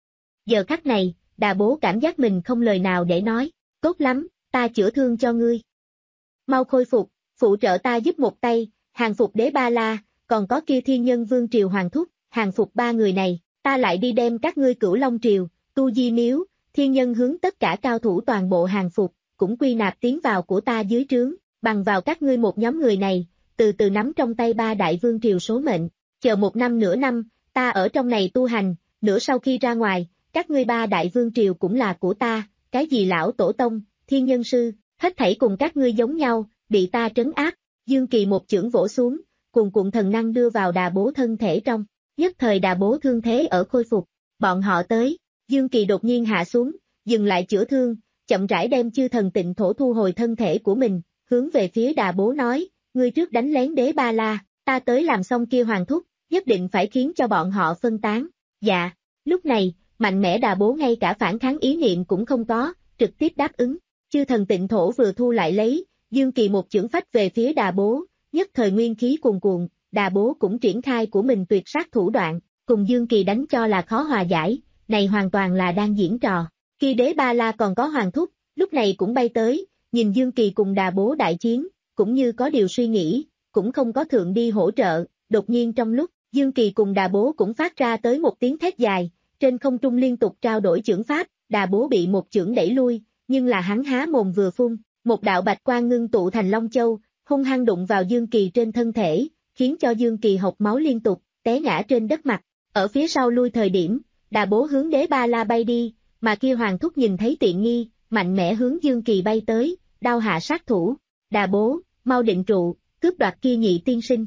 Giờ khắc này, Đà Bố cảm giác mình không lời nào để nói, tốt lắm, ta chữa thương cho ngươi. Mau khôi phục, phụ trợ ta giúp một tay, hàng phục Đế Ba La, còn có kia Thiên Nhân Vương Triều Hoàng Thúc, hàng phục ba người này, ta lại đi đem các ngươi Cửu Long Triều, Tu Di Miếu, Thiên Nhân hướng tất cả cao thủ toàn bộ hàng phục, cũng quy nạp tiến vào của ta dưới trướng, bằng vào các ngươi một nhóm người này, từ từ nắm trong tay ba đại vương triều số mệnh, chờ một năm nửa năm, ta ở trong này tu hành, nửa sau khi ra ngoài, các ngươi ba đại vương triều cũng là của ta, cái gì lão tổ tông, thiên nhân sư, hết thảy cùng các ngươi giống nhau, bị ta trấn áp. Dương Kỳ một chưởng vỗ xuống, cuồn cuộn thần năng đưa vào Đà Bố thân thể trong, nhất thời Đà Bố thương thế ở khôi phục, bọn họ tới, Dương Kỳ đột nhiên hạ xuống, dừng lại chữa thương, chậm rãi đem chư thần tịnh thổ thu hồi thân thể của mình, hướng về phía Đà Bố nói, ngươi trước đánh lén Đế Ba La, ta tới làm xong kia Hoàng Thúc, nhất định phải khiến cho bọn họ phân tán. Dạ, lúc này, mạnh mẽ Đà Bố ngay cả phản kháng ý niệm cũng không có, trực tiếp đáp ứng, chư thần tịnh thổ vừa thu lại lấy, Dương Kỳ một chưởng phách về phía Đà Bố, nhất thời nguyên khí cuồn cuộn, Đà Bố cũng triển khai của mình tuyệt sát thủ đoạn, cùng Dương Kỳ đánh cho là khó hòa giải, này hoàn toàn là đang diễn trò. Khi Đế Ba La còn có Hoàng Thúc, lúc này cũng bay tới, nhìn Dương Kỳ cùng Đà Bố đại chiến, cũng như có điều suy nghĩ, cũng không có thượng đi hỗ trợ, đột nhiên trong lúc, Dương Kỳ cùng Đà Bố cũng phát ra tới một tiếng thét dài, trên không trung liên tục trao đổi chưởng pháp, Đà Bố bị một chưởng đẩy lui, nhưng là hắn há mồm vừa phun, một đạo bạch quang ngưng tụ thành Long Châu, hung hăng đụng vào Dương Kỳ trên thân thể, khiến cho Dương Kỳ hộc máu liên tục, té ngã trên đất mặt, ở phía sau lui thời điểm, Đà Bố hướng Đế Ba La bay đi, mà kia Hoàng Thúc nhìn thấy tiện nghi, mạnh mẽ hướng Dương Kỳ bay tới, đao hạ sát thủ, Đà Bố, mau định trụ, cướp đoạt kia nhị tiên sinh.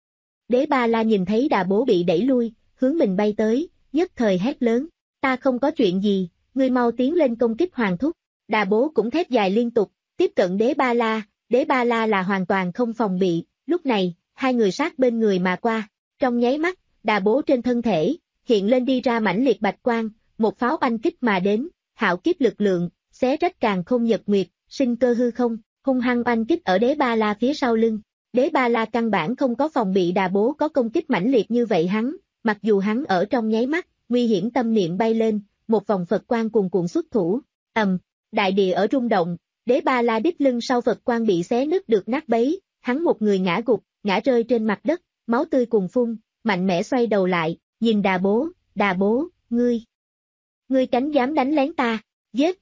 Đế Ba La nhìn thấy Đà Bố bị đẩy lui, hướng mình bay tới, nhất thời hét lớn, ta không có chuyện gì, ngươi mau tiến lên công kích Hoàng Thúc. Đà Bố cũng thét dài liên tục, tiếp cận Đế Ba La, Đế Ba La là hoàn toàn không phòng bị, lúc này, hai người sát bên người mà qua, trong nháy mắt, Đà Bố trên thân thể, hiện lên đi ra mãnh liệt bạch quang, một pháo oanh kích mà đến, hạo kiếp lực lượng, xé rách càn không nhật nguyệt, sinh cơ hư không, hung hăng oanh kích ở Đế Ba La phía sau lưng. Đế Ba La căn bản không có phòng bị Đà Bố có công kích mãnh liệt như vậy hắn, mặc dù hắn ở trong nháy mắt, nguy hiểm tâm niệm bay lên, một vòng Phật quang cuồn cuộn xuất thủ, ầm, đại địa ở rung động, Đế Ba La đích lưng sau Phật quang bị xé nứt được nát bấy, hắn một người ngã gục, ngã rơi trên mặt đất, máu tươi cuồn phun, mạnh mẽ xoay đầu lại, nhìn Đà Bố, Đà Bố, ngươi, ngươi cánh dám đánh lén ta, giết.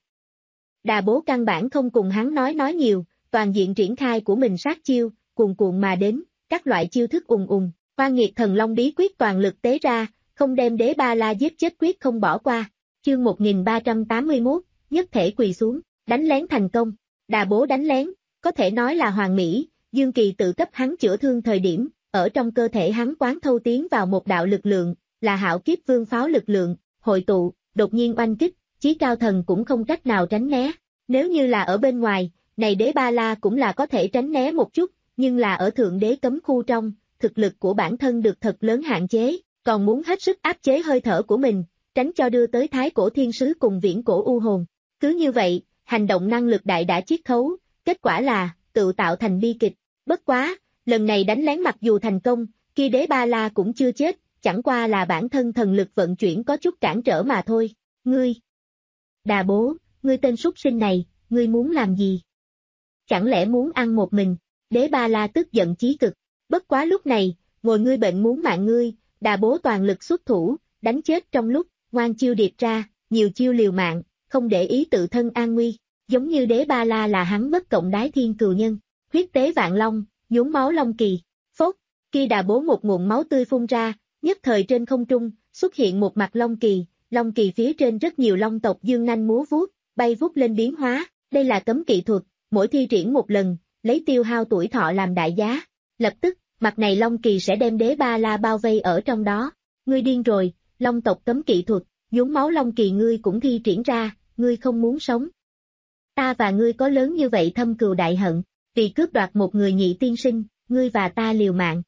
Đà Bố căn bản không cùng hắn nói nói nhiều, toàn diện triển khai của mình sát chiêu, cuồn cuộn mà đến, các loại chiêu thức ùng ùng, Oan Nghiệt Thần Long bí quyết toàn lực tế ra, không đem Đế Ba La giết chết quyết không bỏ qua. Chương một nghìn ba trăm tám mươi mốt, nhất thể quỳ xuống, đánh lén thành công. Đà Bố đánh lén, có thể nói là hoàn mỹ, Dương Kỳ tự cấp hắn chữa thương thời điểm, ở trong cơ thể hắn quán thâu tiến vào một đạo lực lượng, là Hạo Kiếp Vương pháo lực lượng, hội tụ, đột nhiên oanh kích, chí cao thần cũng không cách nào tránh né. Nếu như là ở bên ngoài, này đế ba la cũng là có thể tránh né một chút, nhưng là ở thượng đế cấm khu trong, thực lực của bản thân được thật lớn hạn chế, còn muốn hết sức áp chế hơi thở của mình, tránh cho đưa tới thái cổ thiên sứ cùng viễn cổ u hồn. Cứ như vậy, hành động năng lực đại đã chiết khấu, kết quả là, tự tạo thành bi kịch. Bất quá, lần này đánh lén mặc dù thành công, kia đế ba la cũng chưa chết, chẳng qua là bản thân thần lực vận chuyển có chút cản trở mà thôi. Ngươi! Đà bố, ngươi tên súc sinh này, ngươi muốn làm gì? Chẳng lẽ muốn ăn một mình? Đế ba la tức giận chí cực. Bất quá lúc này, ngồi ngươi bệnh muốn mạng ngươi, đà bố toàn lực xuất thủ, đánh chết trong lúc, ngoan chiêu điệp ra, nhiều chiêu liều mạng, không để ý tự thân an nguy, giống như đế ba la là hắn bất cộng đái thiên cừu nhân, huyết tế vạn long, nhuốm máu long kỳ, phốt, kia đà bố một nguồn máu tươi phun ra, nhất thời trên không trung, xuất hiện một mặt long kỳ, long kỳ phía trên rất nhiều long tộc dương nanh múa vuốt, bay vút lên biến hóa, đây là cấm kỵ thuật, mỗi thi triển một lần, lấy tiêu hao tuổi thọ làm đại giá, lập tức, mặt này long kỳ sẽ đem đế ba la bao vây ở trong đó, ngươi điên rồi, long tộc cấm kỵ thuật, nhuốm máu long kỳ ngươi cũng thi triển ra, ngươi không muốn sống. Ta và ngươi có lớn như vậy thâm cừu đại hận, vì cướp đoạt một người nhị tiên sinh, ngươi và ta liều mạng.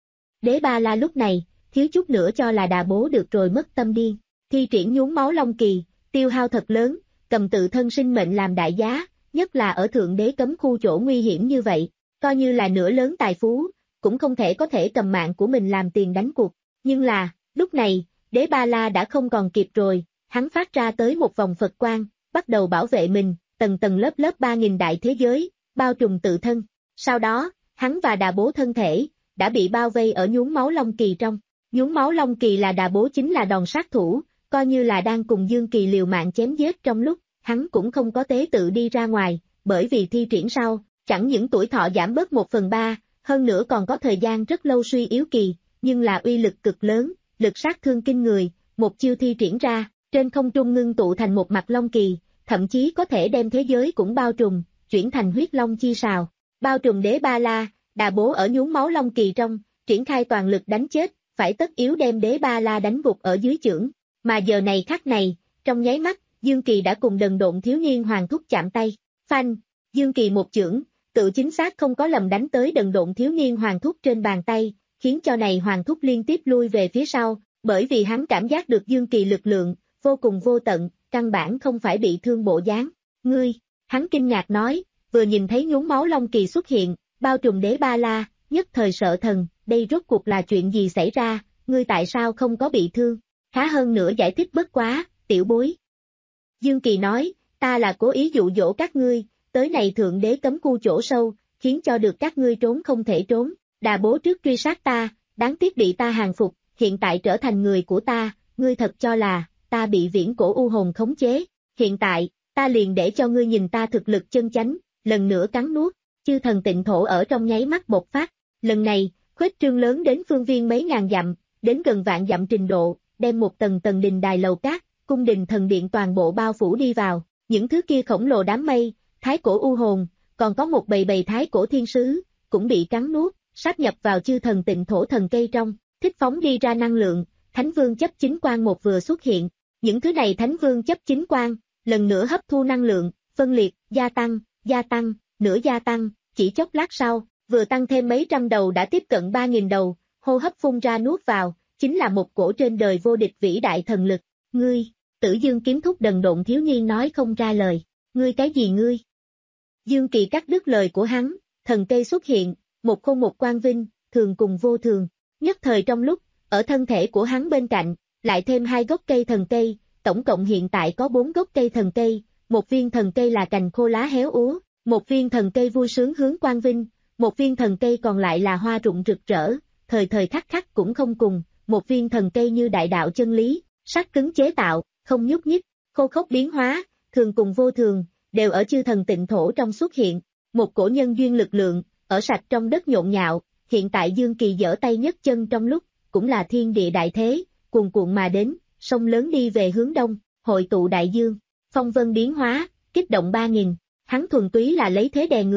Đế ba la lúc này, thiếu chút nữa cho là đà bố được rồi mất tâm điên, thi triển nhuốm máu long kỳ, tiêu hao thật lớn, cầm tự thân sinh mệnh làm đại giá, nhất là ở thượng đế cấm khu chỗ nguy hiểm như vậy, coi như là nửa lớn tài phú, cũng không thể có thể cầm mạng của mình làm tiền đánh cuộc. Nhưng là, lúc này, đế ba la đã không còn kịp rồi, hắn phát ra tới một vòng Phật quang, bắt đầu bảo vệ mình, tầng tầng lớp lớp ba nghìn đại thế giới, bao trùm tự thân. Sau đó, hắn và đà bố thân thể, đã bị bao vây ở nhuốm máu long kỳ trong. Nhuốm máu long kỳ là đà bố chính là đòn sát thủ, coi như là đang cùng Dương Kỳ liều mạng chém giết trong lúc, hắn cũng không có tế tự đi ra ngoài, bởi vì thi triển sau, chẳng những tuổi thọ giảm bớt một phần ba, hơn nữa còn có thời gian rất lâu suy yếu kỳ, nhưng là uy lực cực lớn, lực sát thương kinh người, một chiêu thi triển ra, trên không trung ngưng tụ thành một mặt long kỳ, thậm chí có thể đem thế giới cũng bao trùm, chuyển thành huyết long chi sào, bao trùm đế ba la, đà bố ở nhuốm máu long kỳ trong, triển khai toàn lực đánh chết, phải tất yếu đem đế ba la đánh gục ở dưới chưởng, mà giờ này khắc này, trong nháy mắt, Dương Kỳ đã cùng đần độn thiếu niên hoàng thúc chạm tay, phanh, Dương Kỳ một chưởng, tự chính xác không có lầm đánh tới đần độn thiếu niên hoàng thúc trên bàn tay, khiến cho này hoàng thúc liên tiếp lui về phía sau, bởi vì hắn cảm giác được Dương Kỳ lực lượng, vô cùng vô tận, căn bản không phải bị thương bộ dáng. Ngươi, hắn kinh ngạc nói, vừa nhìn thấy nhuốm máu long kỳ xuất hiện, bao trùm đế ba la, nhất thời sợ thần, đây rốt cuộc là chuyện gì xảy ra, ngươi tại sao không có bị thương, khá hơn nữa giải thích bất quá, tiểu bối. Dương Kỳ nói, ta là cố ý dụ dỗ các ngươi, tới này thượng đế cấm khu chỗ sâu, khiến cho được các ngươi trốn không thể trốn, đà bố trước truy sát ta, đáng tiếc bị ta hàng phục, hiện tại trở thành người của ta, ngươi thật cho là, ta bị viễn cổ u hồn khống chế, hiện tại, ta liền để cho ngươi nhìn ta thực lực chân chánh, lần nữa cắn nuốt, chư thần tịnh thổ ở trong nháy mắt bộc phát, lần này, khuếch trương lớn đến phương viên mấy ngàn dặm, đến gần vạn dặm trình độ, đem một tầng tầng đình đài lầu cát, cung đình thần điện toàn bộ bao phủ đi vào, những thứ kia khổng lồ đám mây, thái cổ u hồn, còn có một bầy bầy thái cổ thiên sứ, cũng bị cắn nuốt, sáp nhập vào chư thần tịnh thổ thần cây trong, thích phóng đi ra năng lượng, thánh vương chấp chính quan một vừa xuất hiện, những thứ này thánh vương chấp chính quan, lần nữa hấp thu năng lượng, phân liệt, gia tăng, gia tăng, nửa gia tăng, chỉ chốc lát sau, vừa tăng thêm mấy trăm đầu đã tiếp cận ba nghìn đầu, hô hấp phun ra nuốt vào, chính là một cổ trên đời vô địch vĩ đại thần lực, ngươi, Tử Dương kiếm thúc đần độn thiếu niên nói không ra lời, ngươi cái gì ngươi? Dương Kỳ cắt đứt lời của hắn, thần cây xuất hiện, một khôn một quang vinh, thường cùng vô thường, nhất thời trong lúc, ở thân thể của hắn bên cạnh, lại thêm hai gốc cây thần cây, tổng cộng hiện tại có bốn gốc cây thần cây, một viên thần cây là cành khô lá héo úa, một viên thần cây vui sướng hướng quang vinh, một viên thần cây còn lại là hoa rụng rực rỡ, thời thời khắc khắc cũng không cùng, một viên thần cây như đại đạo chân lý, sắt cứng chế tạo, không nhúc nhích, khô khốc biến hóa, thường cùng vô thường, đều ở chư thần tịnh thổ trong xuất hiện, một cổ nhân duyên lực lượng, ở sạch trong đất nhộn nhạo, hiện tại Dương Kỳ giở tay nhấc chân trong lúc, cũng là thiên địa đại thế, cuồn cuộn mà đến, sông lớn đi về hướng đông, hội tụ đại dương, phong vân biến hóa, kích động ba nghìn, hắn thuần túy là lấy thế đè người,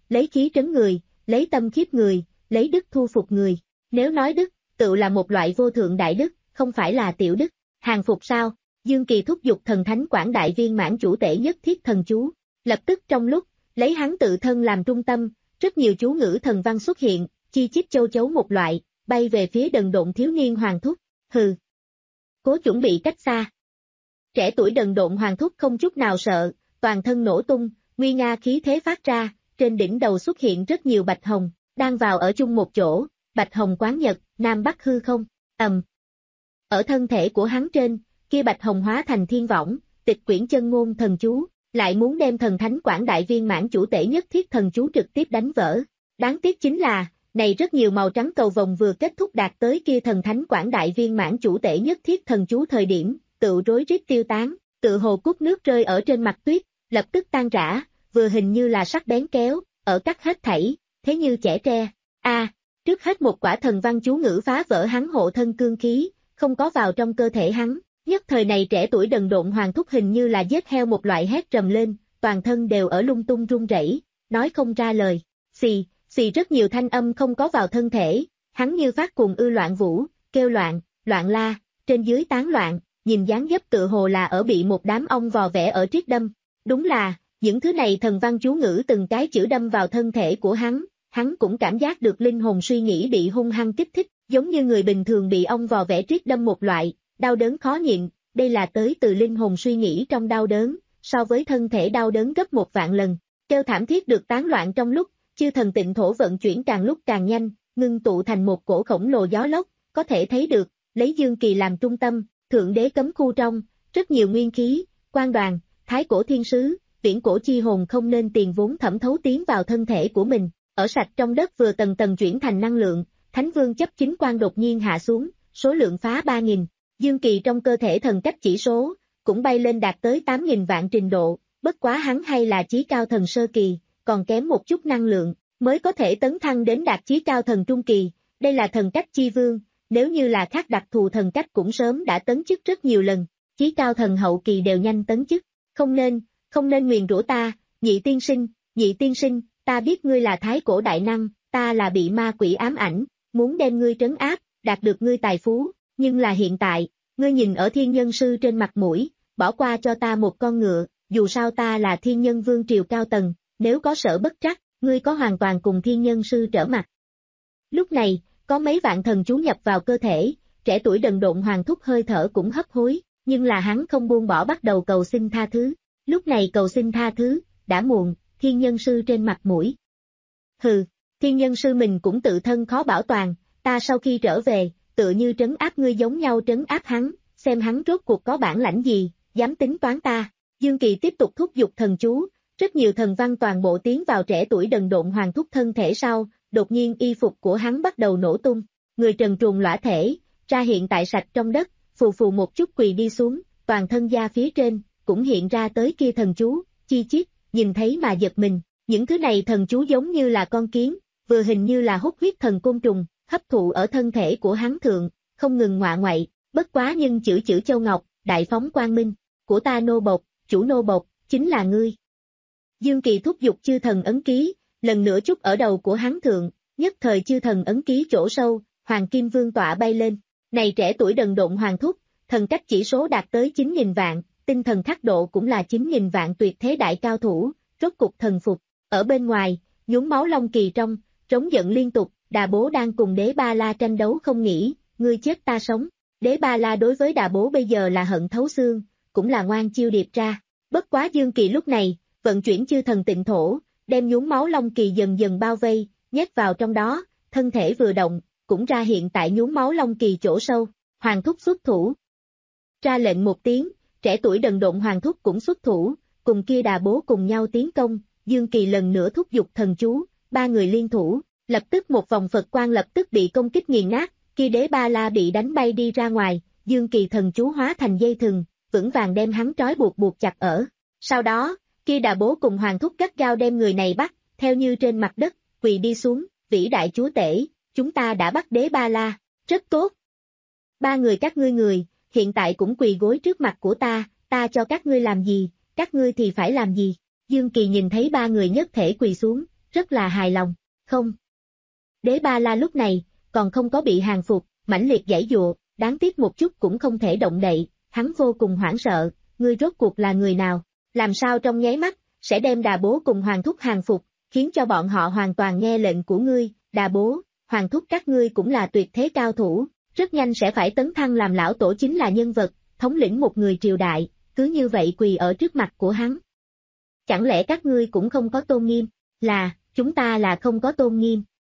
lấy khí trấn người, lấy tâm khiếp người, lấy đức thu phục người. Nếu nói đức, tự là một loại vô thượng đại đức, không phải là tiểu đức. Hàng phục sao? Dương Kỳ thúc giục thần thánh quảng đại viên mãn chủ tể nhất thiết thần chú. Lập tức trong lúc, lấy hắn tự thân làm trung tâm, rất nhiều chú ngữ thần văn xuất hiện, chi chít châu chấu một loại, bay về phía đần độn thiếu niên hoàng thúc. Hừ. Cố chuẩn bị cách xa. Trẻ tuổi đần độn hoàng thúc không chút nào sợ, toàn thân nổ tung, nguy nga khí thế phát ra, trên đỉnh đầu xuất hiện rất nhiều bạch hồng, đang vào ở chung một chỗ, bạch hồng quán nhật, nam bắc hư không, ầm. Ở thân thể của hắn trên, kia bạch hồng hóa thành thiên võng, tịch quyển chân ngôn thần chú, lại muốn đem thần thánh quảng đại viên mãn chủ tể nhất thiết thần chú trực tiếp đánh vỡ. Đáng tiếc chính là, này rất nhiều màu trắng cầu vồng vừa kết thúc đạt tới kia thần thánh quảng đại viên mãn chủ tể nhất thiết thần chú thời điểm, tự rối rít tiêu tán, tự hồ cút nước rơi ở trên mặt tuyết, lập tức tan rã, vừa hình như là sắc bén kéo, ở cắt hết thảy, thế như chẻ tre. A, à, trước hết một quả thần văn chú ngữ phá vỡ hắn hộ thân cương khí, không có vào trong cơ thể hắn. Nhất thời này trẻ tuổi đần độn hoàng thúc hình như là giết heo một loại hét trầm lên, toàn thân đều ở lung tung run rẩy, nói không ra lời. Xì, xì rất nhiều thanh âm không có vào thân thể, hắn như phát cuồng ư loạn vũ, kêu loạn, loạn la, trên dưới tán loạn, nhìn dáng dấp tự hồ là ở bị một đám ong vò vẽ ở triết đâm. Đúng là, những thứ này thần văn chú ngữ từng cái chữ đâm vào thân thể của hắn, hắn cũng cảm giác được linh hồn suy nghĩ bị hung hăng kích thích, giống như người bình thường bị ong vò vẽ triết đâm một loại. Đau đớn khó nhịn, đây là tới từ linh hồn suy nghĩ trong đau đớn, so với thân thể đau đớn gấp một vạn lần. Kêu thảm thiết được tán loạn trong lúc, chư thần tịnh thổ vận chuyển càng lúc càng nhanh, ngưng tụ thành một cổ khổng lồ gió lốc, có thể thấy được, lấy Dương Kỳ làm trung tâm, thượng đế cấm khu trong, rất nhiều nguyên khí, quan đoàn, thái cổ thiên sứ, viễn cổ chi hồn không nên tiền vốn thẩm thấu tiến vào thân thể của mình, ở sạch trong đất vừa tầng tầng chuyển thành năng lượng, thánh vương chấp chính quan đột nhiên hạ xuống, số lượng phá ba nghìn. Dương Kỳ trong cơ thể thần cách chỉ số, cũng bay lên đạt tới tám nghìn vạn trình độ, bất quá hắn hay là chí cao thần sơ kỳ, còn kém một chút năng lượng, mới có thể tấn thăng đến đạt chí cao thần trung kỳ, đây là thần cách chi vương, nếu như là khác đặc thù thần cách cũng sớm đã tấn chức rất nhiều lần, chí cao thần hậu kỳ đều nhanh tấn chức, không nên, không nên nguyền rủa ta, nhị tiên sinh, nhị tiên sinh, ta biết ngươi là thái cổ đại năng, ta là bị ma quỷ ám ảnh, muốn đem ngươi trấn áp, đạt được ngươi tài phú. Nhưng là hiện tại, ngươi nhìn ở thiên nhân sư trên mặt mũi, bỏ qua cho ta một con ngựa, dù sao ta là thiên nhân vương triều cao tầng, nếu có sợ bất trắc, ngươi có hoàn toàn cùng thiên nhân sư trở mặt. Lúc này, có mấy vạn thần chú nhập vào cơ thể, trẻ tuổi đần độn hoàng thúc hơi thở cũng hấp hối, nhưng là hắn không buông bỏ bắt đầu cầu xin tha thứ. Lúc này cầu xin tha thứ, đã muộn, thiên nhân sư trên mặt mũi. Hừ, thiên nhân sư mình cũng tự thân khó bảo toàn, ta sau khi trở về, tựa như trấn áp ngươi giống nhau trấn áp hắn, xem hắn rốt cuộc có bản lãnh gì, dám tính toán ta. Dương Kỳ tiếp tục thúc giục thần chú, rất nhiều thần văn toàn bộ tiến vào trẻ tuổi đần độn hoàng thúc thân thể sau, đột nhiên y phục của hắn bắt đầu nổ tung, người trần truồng lõa thể, ra hiện tại sạch trong đất, phù phù một chút quỳ đi xuống, toàn thân da phía trên, cũng hiện ra tới kia thần chú, chi chít, nhìn thấy mà giật mình, những thứ này thần chú giống như là con kiến, vừa hình như là hút huyết thần côn trùng, hấp thụ ở thân thể của hắn thượng, không ngừng ngọa ngoại, bất quá nhưng chữ chữ châu ngọc, đại phóng quang minh, của ta nô bộc, chủ nô bộc, chính là ngươi. Dương Kỳ thúc giục chư thần ấn ký, lần nữa chút ở đầu của hắn thượng, nhất thời chư thần ấn ký chỗ sâu, hoàng kim vương tọa bay lên, này trẻ tuổi đần độn hoàng thúc, thần cách chỉ số đạt tới chín nghìn vạn, tinh thần khắc độ cũng là chín nghìn vạn tuyệt thế đại cao thủ, rốt cục thần phục, ở bên ngoài, nhúng máu long kỳ trong, trống giận liên tục. Đà Bố đang cùng Đế Ba La tranh đấu không nghỉ, ngươi chết ta sống. Đế Ba La đối với Đà Bố bây giờ là hận thấu xương, cũng là ngoan chiêu điệp ra. Bất quá Dương Kỳ lúc này, vận chuyển chư thần tịnh thổ, đem nhúng máu long kỳ dần dần bao vây, nhét vào trong đó, thân thể vừa động, cũng ra hiện tại nhúng máu long kỳ chỗ sâu. Hoàng thúc xuất thủ. Ra lệnh một tiếng, trẻ tuổi đần độn hoàng thúc cũng xuất thủ, cùng kia Đà Bố cùng nhau tiến công, Dương Kỳ lần nữa thúc giục thần chú, ba người liên thủ. Lập tức một vòng Phật quang lập tức bị công kích nghiền nát, khi Đế Ba La bị đánh bay đi ra ngoài, Dương Kỳ thần chú hóa thành dây thừng, vững vàng đem hắn trói buộc buộc chặt ở. Sau đó, khi Đà Bố cùng hoàng thúc gắt gao đem người này bắt, theo như trên mặt đất, quỳ đi xuống, vĩ đại chúa tể, chúng ta đã bắt Đế Ba La, rất tốt. Ba người các ngươi người, hiện tại cũng quỳ gối trước mặt của ta, ta cho các ngươi làm gì, các ngươi thì phải làm gì. Dương Kỳ nhìn thấy ba người nhất thể quỳ xuống, rất là hài lòng. Không. Đế Ba La lúc này, còn không có bị hàng phục, mãnh liệt giãy giụa, đáng tiếc một chút cũng không thể động đậy, hắn vô cùng hoảng sợ, ngươi rốt cuộc là người nào, làm sao trong nháy mắt, sẽ đem Đà Bố cùng Hoàng Thúc hàng phục, khiến cho bọn họ hoàn toàn nghe lệnh của ngươi, Đà Bố, Hoàng Thúc các ngươi cũng là tuyệt thế cao thủ, rất nhanh sẽ phải tấn thăng làm lão tổ chính là nhân vật, thống lĩnh một người triều đại, cứ như vậy quỳ ở trước mặt của hắn. Chẳng lẽ các ngươi cũng không có tôn nghiêm, là, chúng ta là không có tôn nghiêm.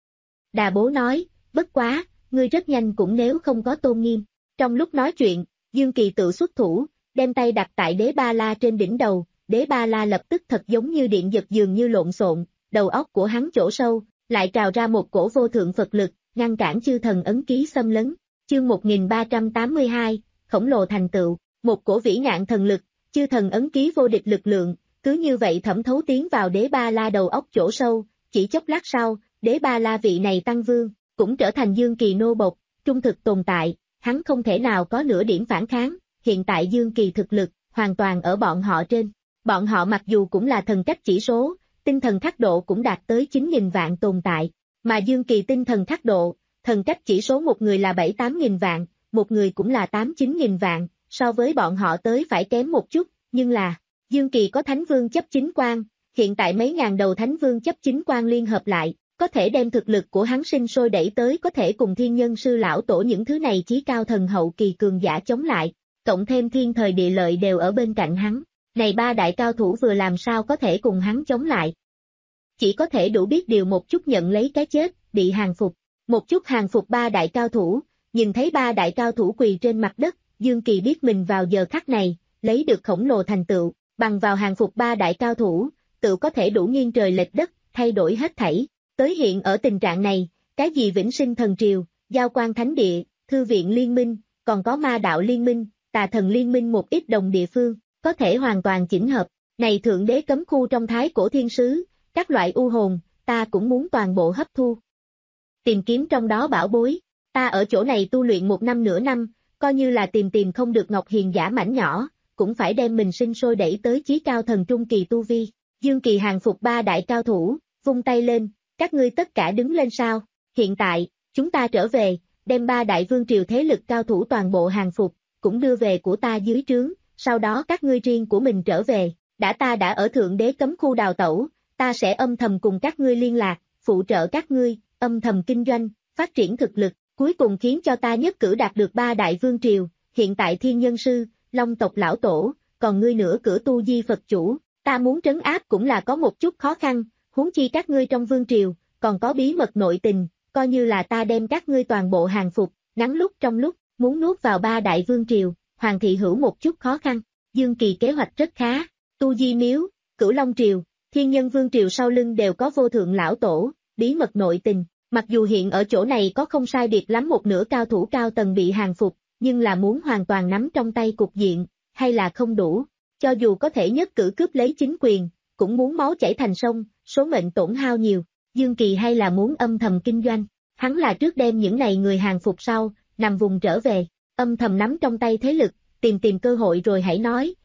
Đà Bố nói, bất quá, ngươi rất nhanh cũng nếu không có tôn nghiêm. Trong lúc nói chuyện, Dương Kỳ tự xuất thủ, đem tay đặt tại Đế Ba La trên đỉnh đầu, Đế Ba La lập tức thật giống như điện giật dường như lộn xộn, đầu óc của hắn chỗ sâu, lại trào ra một cổ vô thượng Phật lực, ngăn cản chư thần ấn ký xâm lấn. Chương một nghìn ba trăm tám mươi hai, khổng lồ thành tựu, một cổ vĩ ngạn thần lực, chư thần ấn ký vô địch lực lượng, cứ như vậy thẩm thấu tiến vào Đế Ba La đầu óc chỗ sâu, chỉ chốc lát sau, Đế Ba La vị này tăng vương, cũng trở thành Dương Kỳ nô bộc, trung thực tồn tại, hắn không thể nào có nửa điểm phản kháng, hiện tại Dương Kỳ thực lực, hoàn toàn ở bọn họ trên. Bọn họ mặc dù cũng là thần cách chỉ số, tinh thần khắc độ cũng đạt tới chín nghìn vạn tồn tại, mà Dương Kỳ tinh thần khắc độ, thần cách chỉ số một người là bảy tám nghìn vạn, một người cũng là tám chín nghìn vạn, so với bọn họ tới phải kém một chút, nhưng là, Dương Kỳ có Thánh Vương chấp chính quan, hiện tại mấy ngàn đầu Thánh Vương chấp chính quan liên hợp lại, có thể đem thực lực của hắn sinh sôi đẩy tới có thể cùng thiên nhân sư lão tổ những thứ này chí cao thần hậu kỳ cường giả chống lại, cộng thêm thiên thời địa lợi đều ở bên cạnh hắn, này ba đại cao thủ vừa làm sao có thể cùng hắn chống lại. Chỉ có thể đủ biết điều một chút nhận lấy cái chết, bị hàng phục, một chút hàng phục ba đại cao thủ, nhìn thấy ba đại cao thủ quỳ trên mặt đất, Dương Kỳ biết mình vào giờ khắc này, lấy được khổng lồ thành tựu, bằng vào hàng phục ba đại cao thủ, tự có thể đủ nghiêng trời lệch đất, thay đổi hết thảy. Tới hiện ở tình trạng này, cái gì vĩnh sinh thần triều, giao quan thánh địa, thư viện liên minh, còn có ma đạo liên minh, tà thần liên minh một ít đồng địa phương, có thể hoàn toàn chỉnh hợp. Này thượng đế cấm khu trong thái cổ thiên sứ, các loại u hồn, ta cũng muốn toàn bộ hấp thu. Tìm kiếm trong đó bảo bối, ta ở chỗ này tu luyện một năm nửa năm, coi như là tìm tìm không được ngọc hiền giả mảnh nhỏ, cũng phải đem mình sinh sôi đẩy tới chí cao thần trung kỳ tu vi. Dương Kỳ hàng phục ba đại cao thủ, vung tay lên. Các ngươi tất cả đứng lên sao, hiện tại, chúng ta trở về, đem ba đại vương triều thế lực cao thủ toàn bộ hàng phục, cũng đưa về của ta dưới trướng, sau đó các ngươi riêng của mình trở về, đã ta đã ở thượng đế cấm khu đào tẩu, ta sẽ âm thầm cùng các ngươi liên lạc, phụ trợ các ngươi, âm thầm kinh doanh, phát triển thực lực, cuối cùng khiến cho ta nhất cử đạt được ba đại vương triều, hiện tại thiên nhân sư, long tộc lão tổ, còn ngươi nữa cửa tu di Phật chủ, ta muốn trấn áp cũng là có một chút khó khăn. Huống chi các ngươi trong vương triều, còn có bí mật nội tình, coi như là ta đem các ngươi toàn bộ hàng phục, ngắn lúc trong lúc, muốn nuốt vào ba đại vương triều, Hoàng thị hữu một chút khó khăn. Dương Kỳ kế hoạch rất khá, tu di miếu, cửu long triều, thiên nhân vương triều sau lưng đều có vô thượng lão tổ, bí mật nội tình, mặc dù hiện ở chỗ này có không sai biệt lắm một nửa cao thủ cao tầng bị hàng phục, nhưng là muốn hoàn toàn nắm trong tay cục diện, hay là không đủ, cho dù có thể nhất cử cướp lấy chính quyền, cũng muốn máu chảy thành sông, số mệnh tổn hao nhiều, Dương Kỳ hay là muốn âm thầm kinh doanh, hắn là trước đem những này người hàng phục sau, nằm vùng trở về, âm thầm nắm trong tay thế lực, tìm tìm cơ hội rồi hãy nói.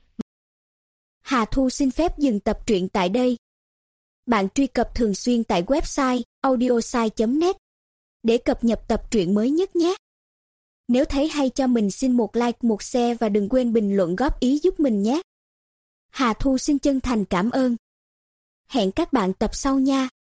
Hà Thu xin phép dừng tập truyện tại đây. Bạn truy cập thường xuyên tại website audiosai chấm net để cập nhật tập truyện mới nhất nhé. Nếu thấy hay cho mình xin một like, một share và đừng quên bình luận góp ý giúp mình nhé. Hà Thu xin chân thành cảm ơn. Hẹn các bạn tập sau nha.